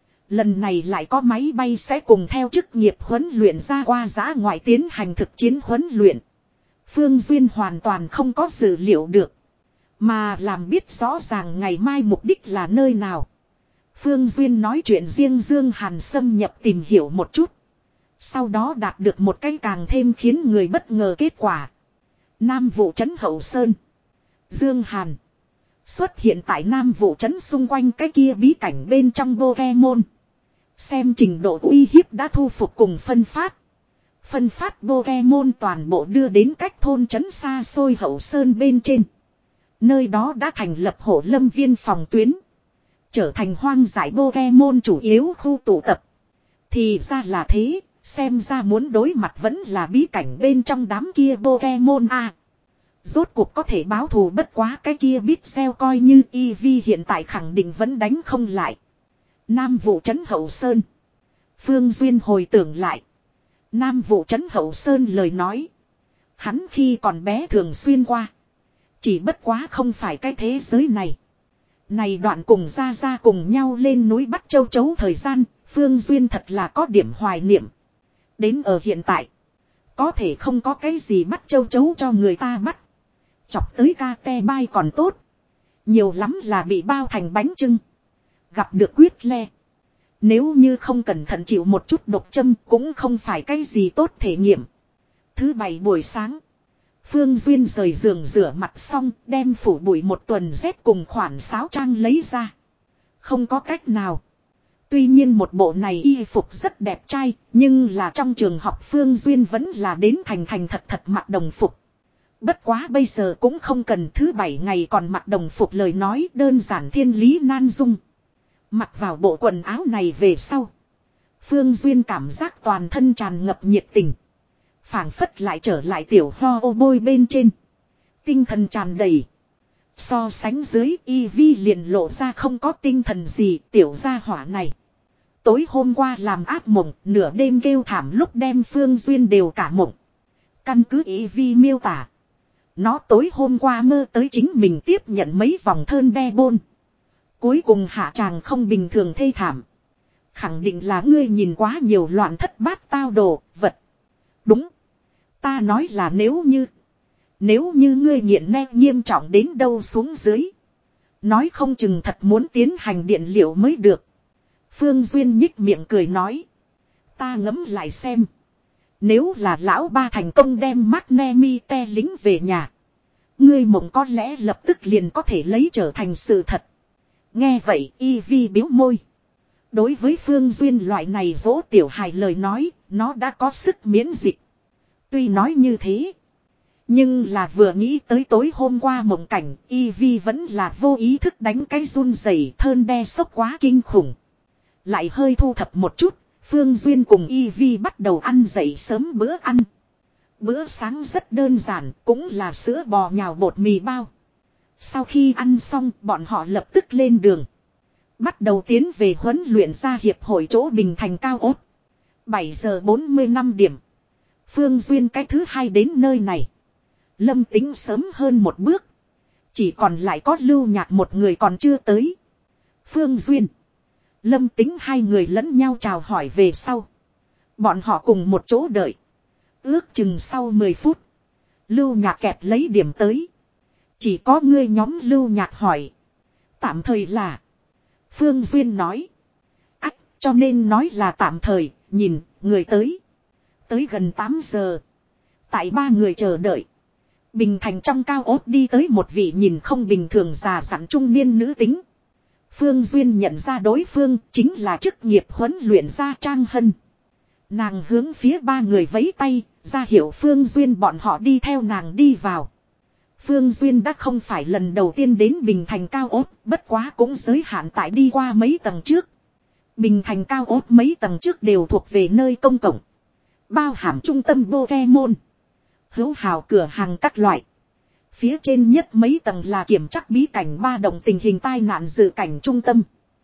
Lần này lại có máy bay sẽ cùng theo chức nghiệp huấn luyện ra qua giã ngoại tiến hành thực chiến huấn luyện. Phương Duyên hoàn toàn không có dự liệu được. Mà làm biết rõ ràng ngày mai mục đích là nơi nào. Phương Duyên nói chuyện riêng Dương Hàn xâm nhập tìm hiểu một chút. Sau đó đạt được một cái càng thêm khiến người bất ngờ kết quả. Nam Vũ trấn Hậu Sơn. Dương Hàn. Xuất hiện tại Nam Vũ trấn xung quanh cái kia bí cảnh bên trong Pokemon. Xem trình độ uy hiếp đã thu phục cùng phân phát. Phân phát Pokemon toàn bộ đưa đến cách thôn trấn xa xôi Hậu Sơn bên trên. Nơi đó đã thành lập hổ lâm viên phòng tuyến. Trở thành hoang dại Pokemon chủ yếu khu tụ tập. Thì ra là thế. Xem ra muốn đối mặt vẫn là bí cảnh bên trong đám kia Pokemon a. Rốt cuộc có thể báo thù bất quá cái kia biết xeo coi như Eevee hiện tại khẳng định vẫn đánh không lại. Nam Vũ trấn Hậu Sơn. Phương Duyên hồi tưởng lại. Nam Vũ trấn Hậu Sơn lời nói. Hắn khi còn bé thường xuyên qua. Chỉ bất quá không phải cái thế giới này. Này đoạn cùng ra ra cùng nhau lên núi bắt châu chấu thời gian. Phương Duyên thật là có điểm hoài niệm. Đến ở hiện tại. Có thể không có cái gì bắt châu chấu cho người ta bắt. Chọc tới ca te bai còn tốt. Nhiều lắm là bị bao thành bánh trưng. Gặp được quyết le. Nếu như không cẩn thận chịu một chút độc châm cũng không phải cái gì tốt thể nghiệm. Thứ bảy buổi sáng. Phương Duyên rời giường rửa mặt xong đem phủ bụi một tuần rét cùng khoản sáo trang lấy ra. Không có cách nào. Tuy nhiên một bộ này y phục rất đẹp trai, nhưng là trong trường học Phương Duyên vẫn là đến thành thành thật thật mặc đồng phục. Bất quá bây giờ cũng không cần thứ bảy ngày còn mặc đồng phục lời nói đơn giản thiên lý nan dung. Mặc vào bộ quần áo này về sau. Phương Duyên cảm giác toàn thân tràn ngập nhiệt tình. Phảng phất lại trở lại tiểu ho ô bôi bên trên. Tinh thần tràn đầy. So sánh dưới Eevee liền lộ ra không có tinh thần gì tiểu gia hỏa này. Tối hôm qua làm ác mộng nửa đêm kêu thảm lúc đem Phương Duyên đều cả mộng. Căn cứ Eevee miêu tả. Nó tối hôm qua mơ tới chính mình tiếp nhận mấy vòng thơn be bôn. Cuối cùng hạ tràng không bình thường thê thảm. Khẳng định là ngươi nhìn quá nhiều loạn thất bát tao đồ, vật. Đúng. Ta nói là nếu như. Nếu như ngươi nghiện ne nghiêm trọng đến đâu xuống dưới. Nói không chừng thật muốn tiến hành điện liệu mới được. Phương Duyên nhích miệng cười nói. Ta ngẫm lại xem. Nếu là lão ba thành công đem Magnemite lính về nhà. Ngươi mộng có lẽ lập tức liền có thể lấy trở thành sự thật. Nghe vậy Eevee biếu môi. Đối với Phương Duyên loại này dỗ tiểu hài lời nói, nó đã có sức miễn dịch. Tuy nói như thế. Nhưng là vừa nghĩ tới tối hôm qua mộng cảnh, Eevee vẫn là vô ý thức đánh cái run rẩy thơn đe sốc quá kinh khủng. Lại hơi thu thập một chút, Phương Duyên cùng Y Vi bắt đầu ăn dậy sớm bữa ăn. Bữa sáng rất đơn giản, cũng là sữa bò nhào bột mì bao. Sau khi ăn xong, bọn họ lập tức lên đường. Bắt đầu tiến về huấn luyện ra hiệp hội chỗ Bình Thành Cao Ốt. bảy giờ bốn mươi lăm điểm. Phương Duyên cái thứ hai đến nơi này. Lâm Tính sớm hơn một bước. Chỉ còn lại có Lưu Nhạc một người còn chưa tới. Phương Duyên, Lâm Tính hai người lẫn nhau chào hỏi về sau. Bọn họ cùng một chỗ đợi. Ước chừng sau mười phút. Lưu Nhạc kẹp lấy điểm tới. Chỉ có ngươi nhóm Lưu Nhạc hỏi. Tạm thời là. Phương Duyên nói. Ách, cho nên nói là tạm thời, nhìn, người tới. Tới gần tám giờ. Tại ba người chờ đợi. Bình Thành trong cao ốt đi tới một vị nhìn không bình thường già dặn trung niên nữ tính. Phương Duyên nhận ra đối phương chính là chức nghiệp huấn luyện gia Trang Hân. Nàng hướng phía ba người vẫy tay, ra hiệu Phương Duyên bọn họ đi theo nàng đi vào. Phương Duyên đã không phải lần đầu tiên đến Bình Thành Cao Ốt, bất quá cũng giới hạn tại đi qua mấy tầng trước. Bình Thành Cao Ốt mấy tầng trước đều thuộc về nơi công cộng. Bao hàm trung tâm Pokemon, hữu hào cửa hàng các loại. Phía trên nhất mấy tầng là kiểm trắc bí cảnh ba động tình hình tai nạn dự cảnh trung tâm.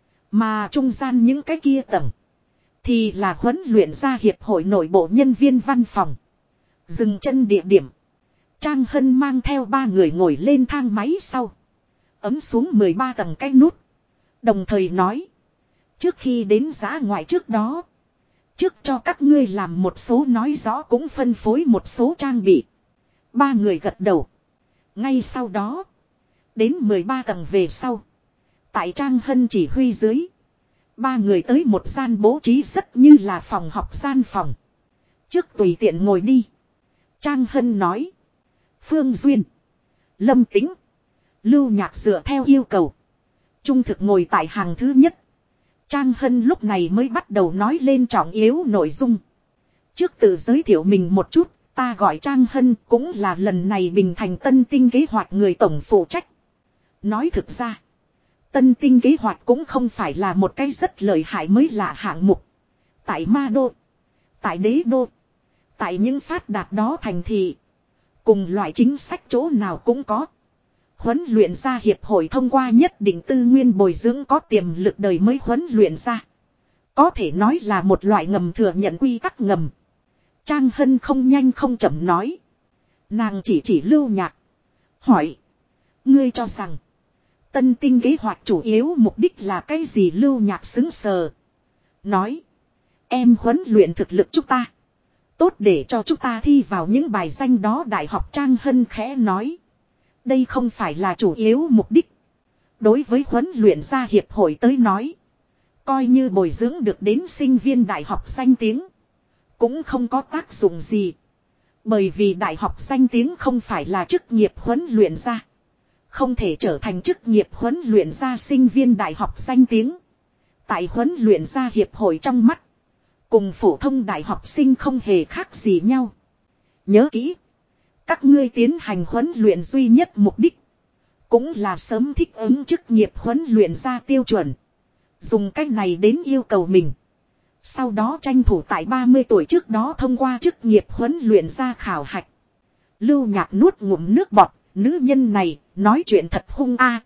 Mà trung gian những cái kia tầng thì là huấn luyện gia hiệp hội nội bộ nhân viên văn phòng. Dừng chân địa điểm. Trang Hân mang theo ba người ngồi lên thang máy sau. Ấm xuống mười ba tầng cái nút. Đồng thời nói. Trước khi đến giã ngoại trước đó. Trước cho các ngươi làm một số nói rõ cũng phân phối một số trang bị. Ba người gật đầu. Ngay sau đó. Đến mười ba tầng về sau. Tại Trang Hân chỉ huy dưới. Ba người tới một gian bố trí rất như là phòng học gian phòng. Trước tùy tiện ngồi đi. Trang Hân nói. Phương Duyên, Lâm Tính, Lưu Nhạc dựa theo yêu cầu. Trung thực ngồi tại hàng thứ nhất. Trang Hân lúc này mới bắt đầu nói lên trọng yếu nội dung. Trước tự giới thiệu mình một chút, ta gọi Trang Hân cũng là lần này Bình Thành Tân Tinh kế hoạch người tổng phụ trách. Nói thực ra, Tân Tinh kế hoạch cũng không phải là một cái rất lợi hại mới lạ hạng mục. Tại Ma Đô, tại Đế Đô, tại những phát đạt đó thành thị. Cùng loại chính sách chỗ nào cũng có. Huấn luyện gia hiệp hội thông qua nhất định tư nguyên bồi dưỡng có tiềm lực đời mới huấn luyện gia. Có thể nói là một loại ngầm thừa nhận quy tắc ngầm. Trang Hân không nhanh không chậm nói. Nàng chỉ chỉ Lưu Nhạc. Hỏi. Ngươi cho rằng. Tân Tinh kế hoạch chủ yếu mục đích là cái gì? Lưu Nhạc xứng sờ. Nói. Em huấn luyện thực lực chúng ta. Tốt để cho chúng ta thi vào những bài danh đó. Đại học. Trang Hân khẽ nói. Đây không phải là chủ yếu mục đích. Đối với huấn luyện gia hiệp hội tới nói. Coi như bồi dưỡng được đến sinh viên đại học danh tiếng. Cũng không có tác dụng gì. Bởi vì đại học danh tiếng không phải là chức nghiệp huấn luyện gia. Không thể trở thành chức nghiệp huấn luyện gia sinh viên đại học danh tiếng. Tại huấn luyện gia hiệp hội trong mắt. Cùng phổ thông đại học sinh không hề khác gì nhau. Nhớ kỹ. Các ngươi tiến hành huấn luyện duy nhất mục đích. Cũng là sớm thích ứng chức nghiệp huấn luyện ra tiêu chuẩn. Dùng cách này đến yêu cầu mình. Sau đó tranh thủ tại ba mươi tuổi trước đó thông qua chức nghiệp huấn luyện ra khảo hạch. Lưu Nhạc nuốt ngụm nước bọt. Nữ nhân này nói chuyện thật hung a.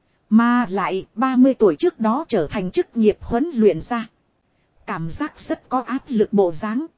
Mà lại ba mươi tuổi trước đó trở thành chức nghiệp huấn luyện ra. Cảm giác rất có áp lực bộ dáng.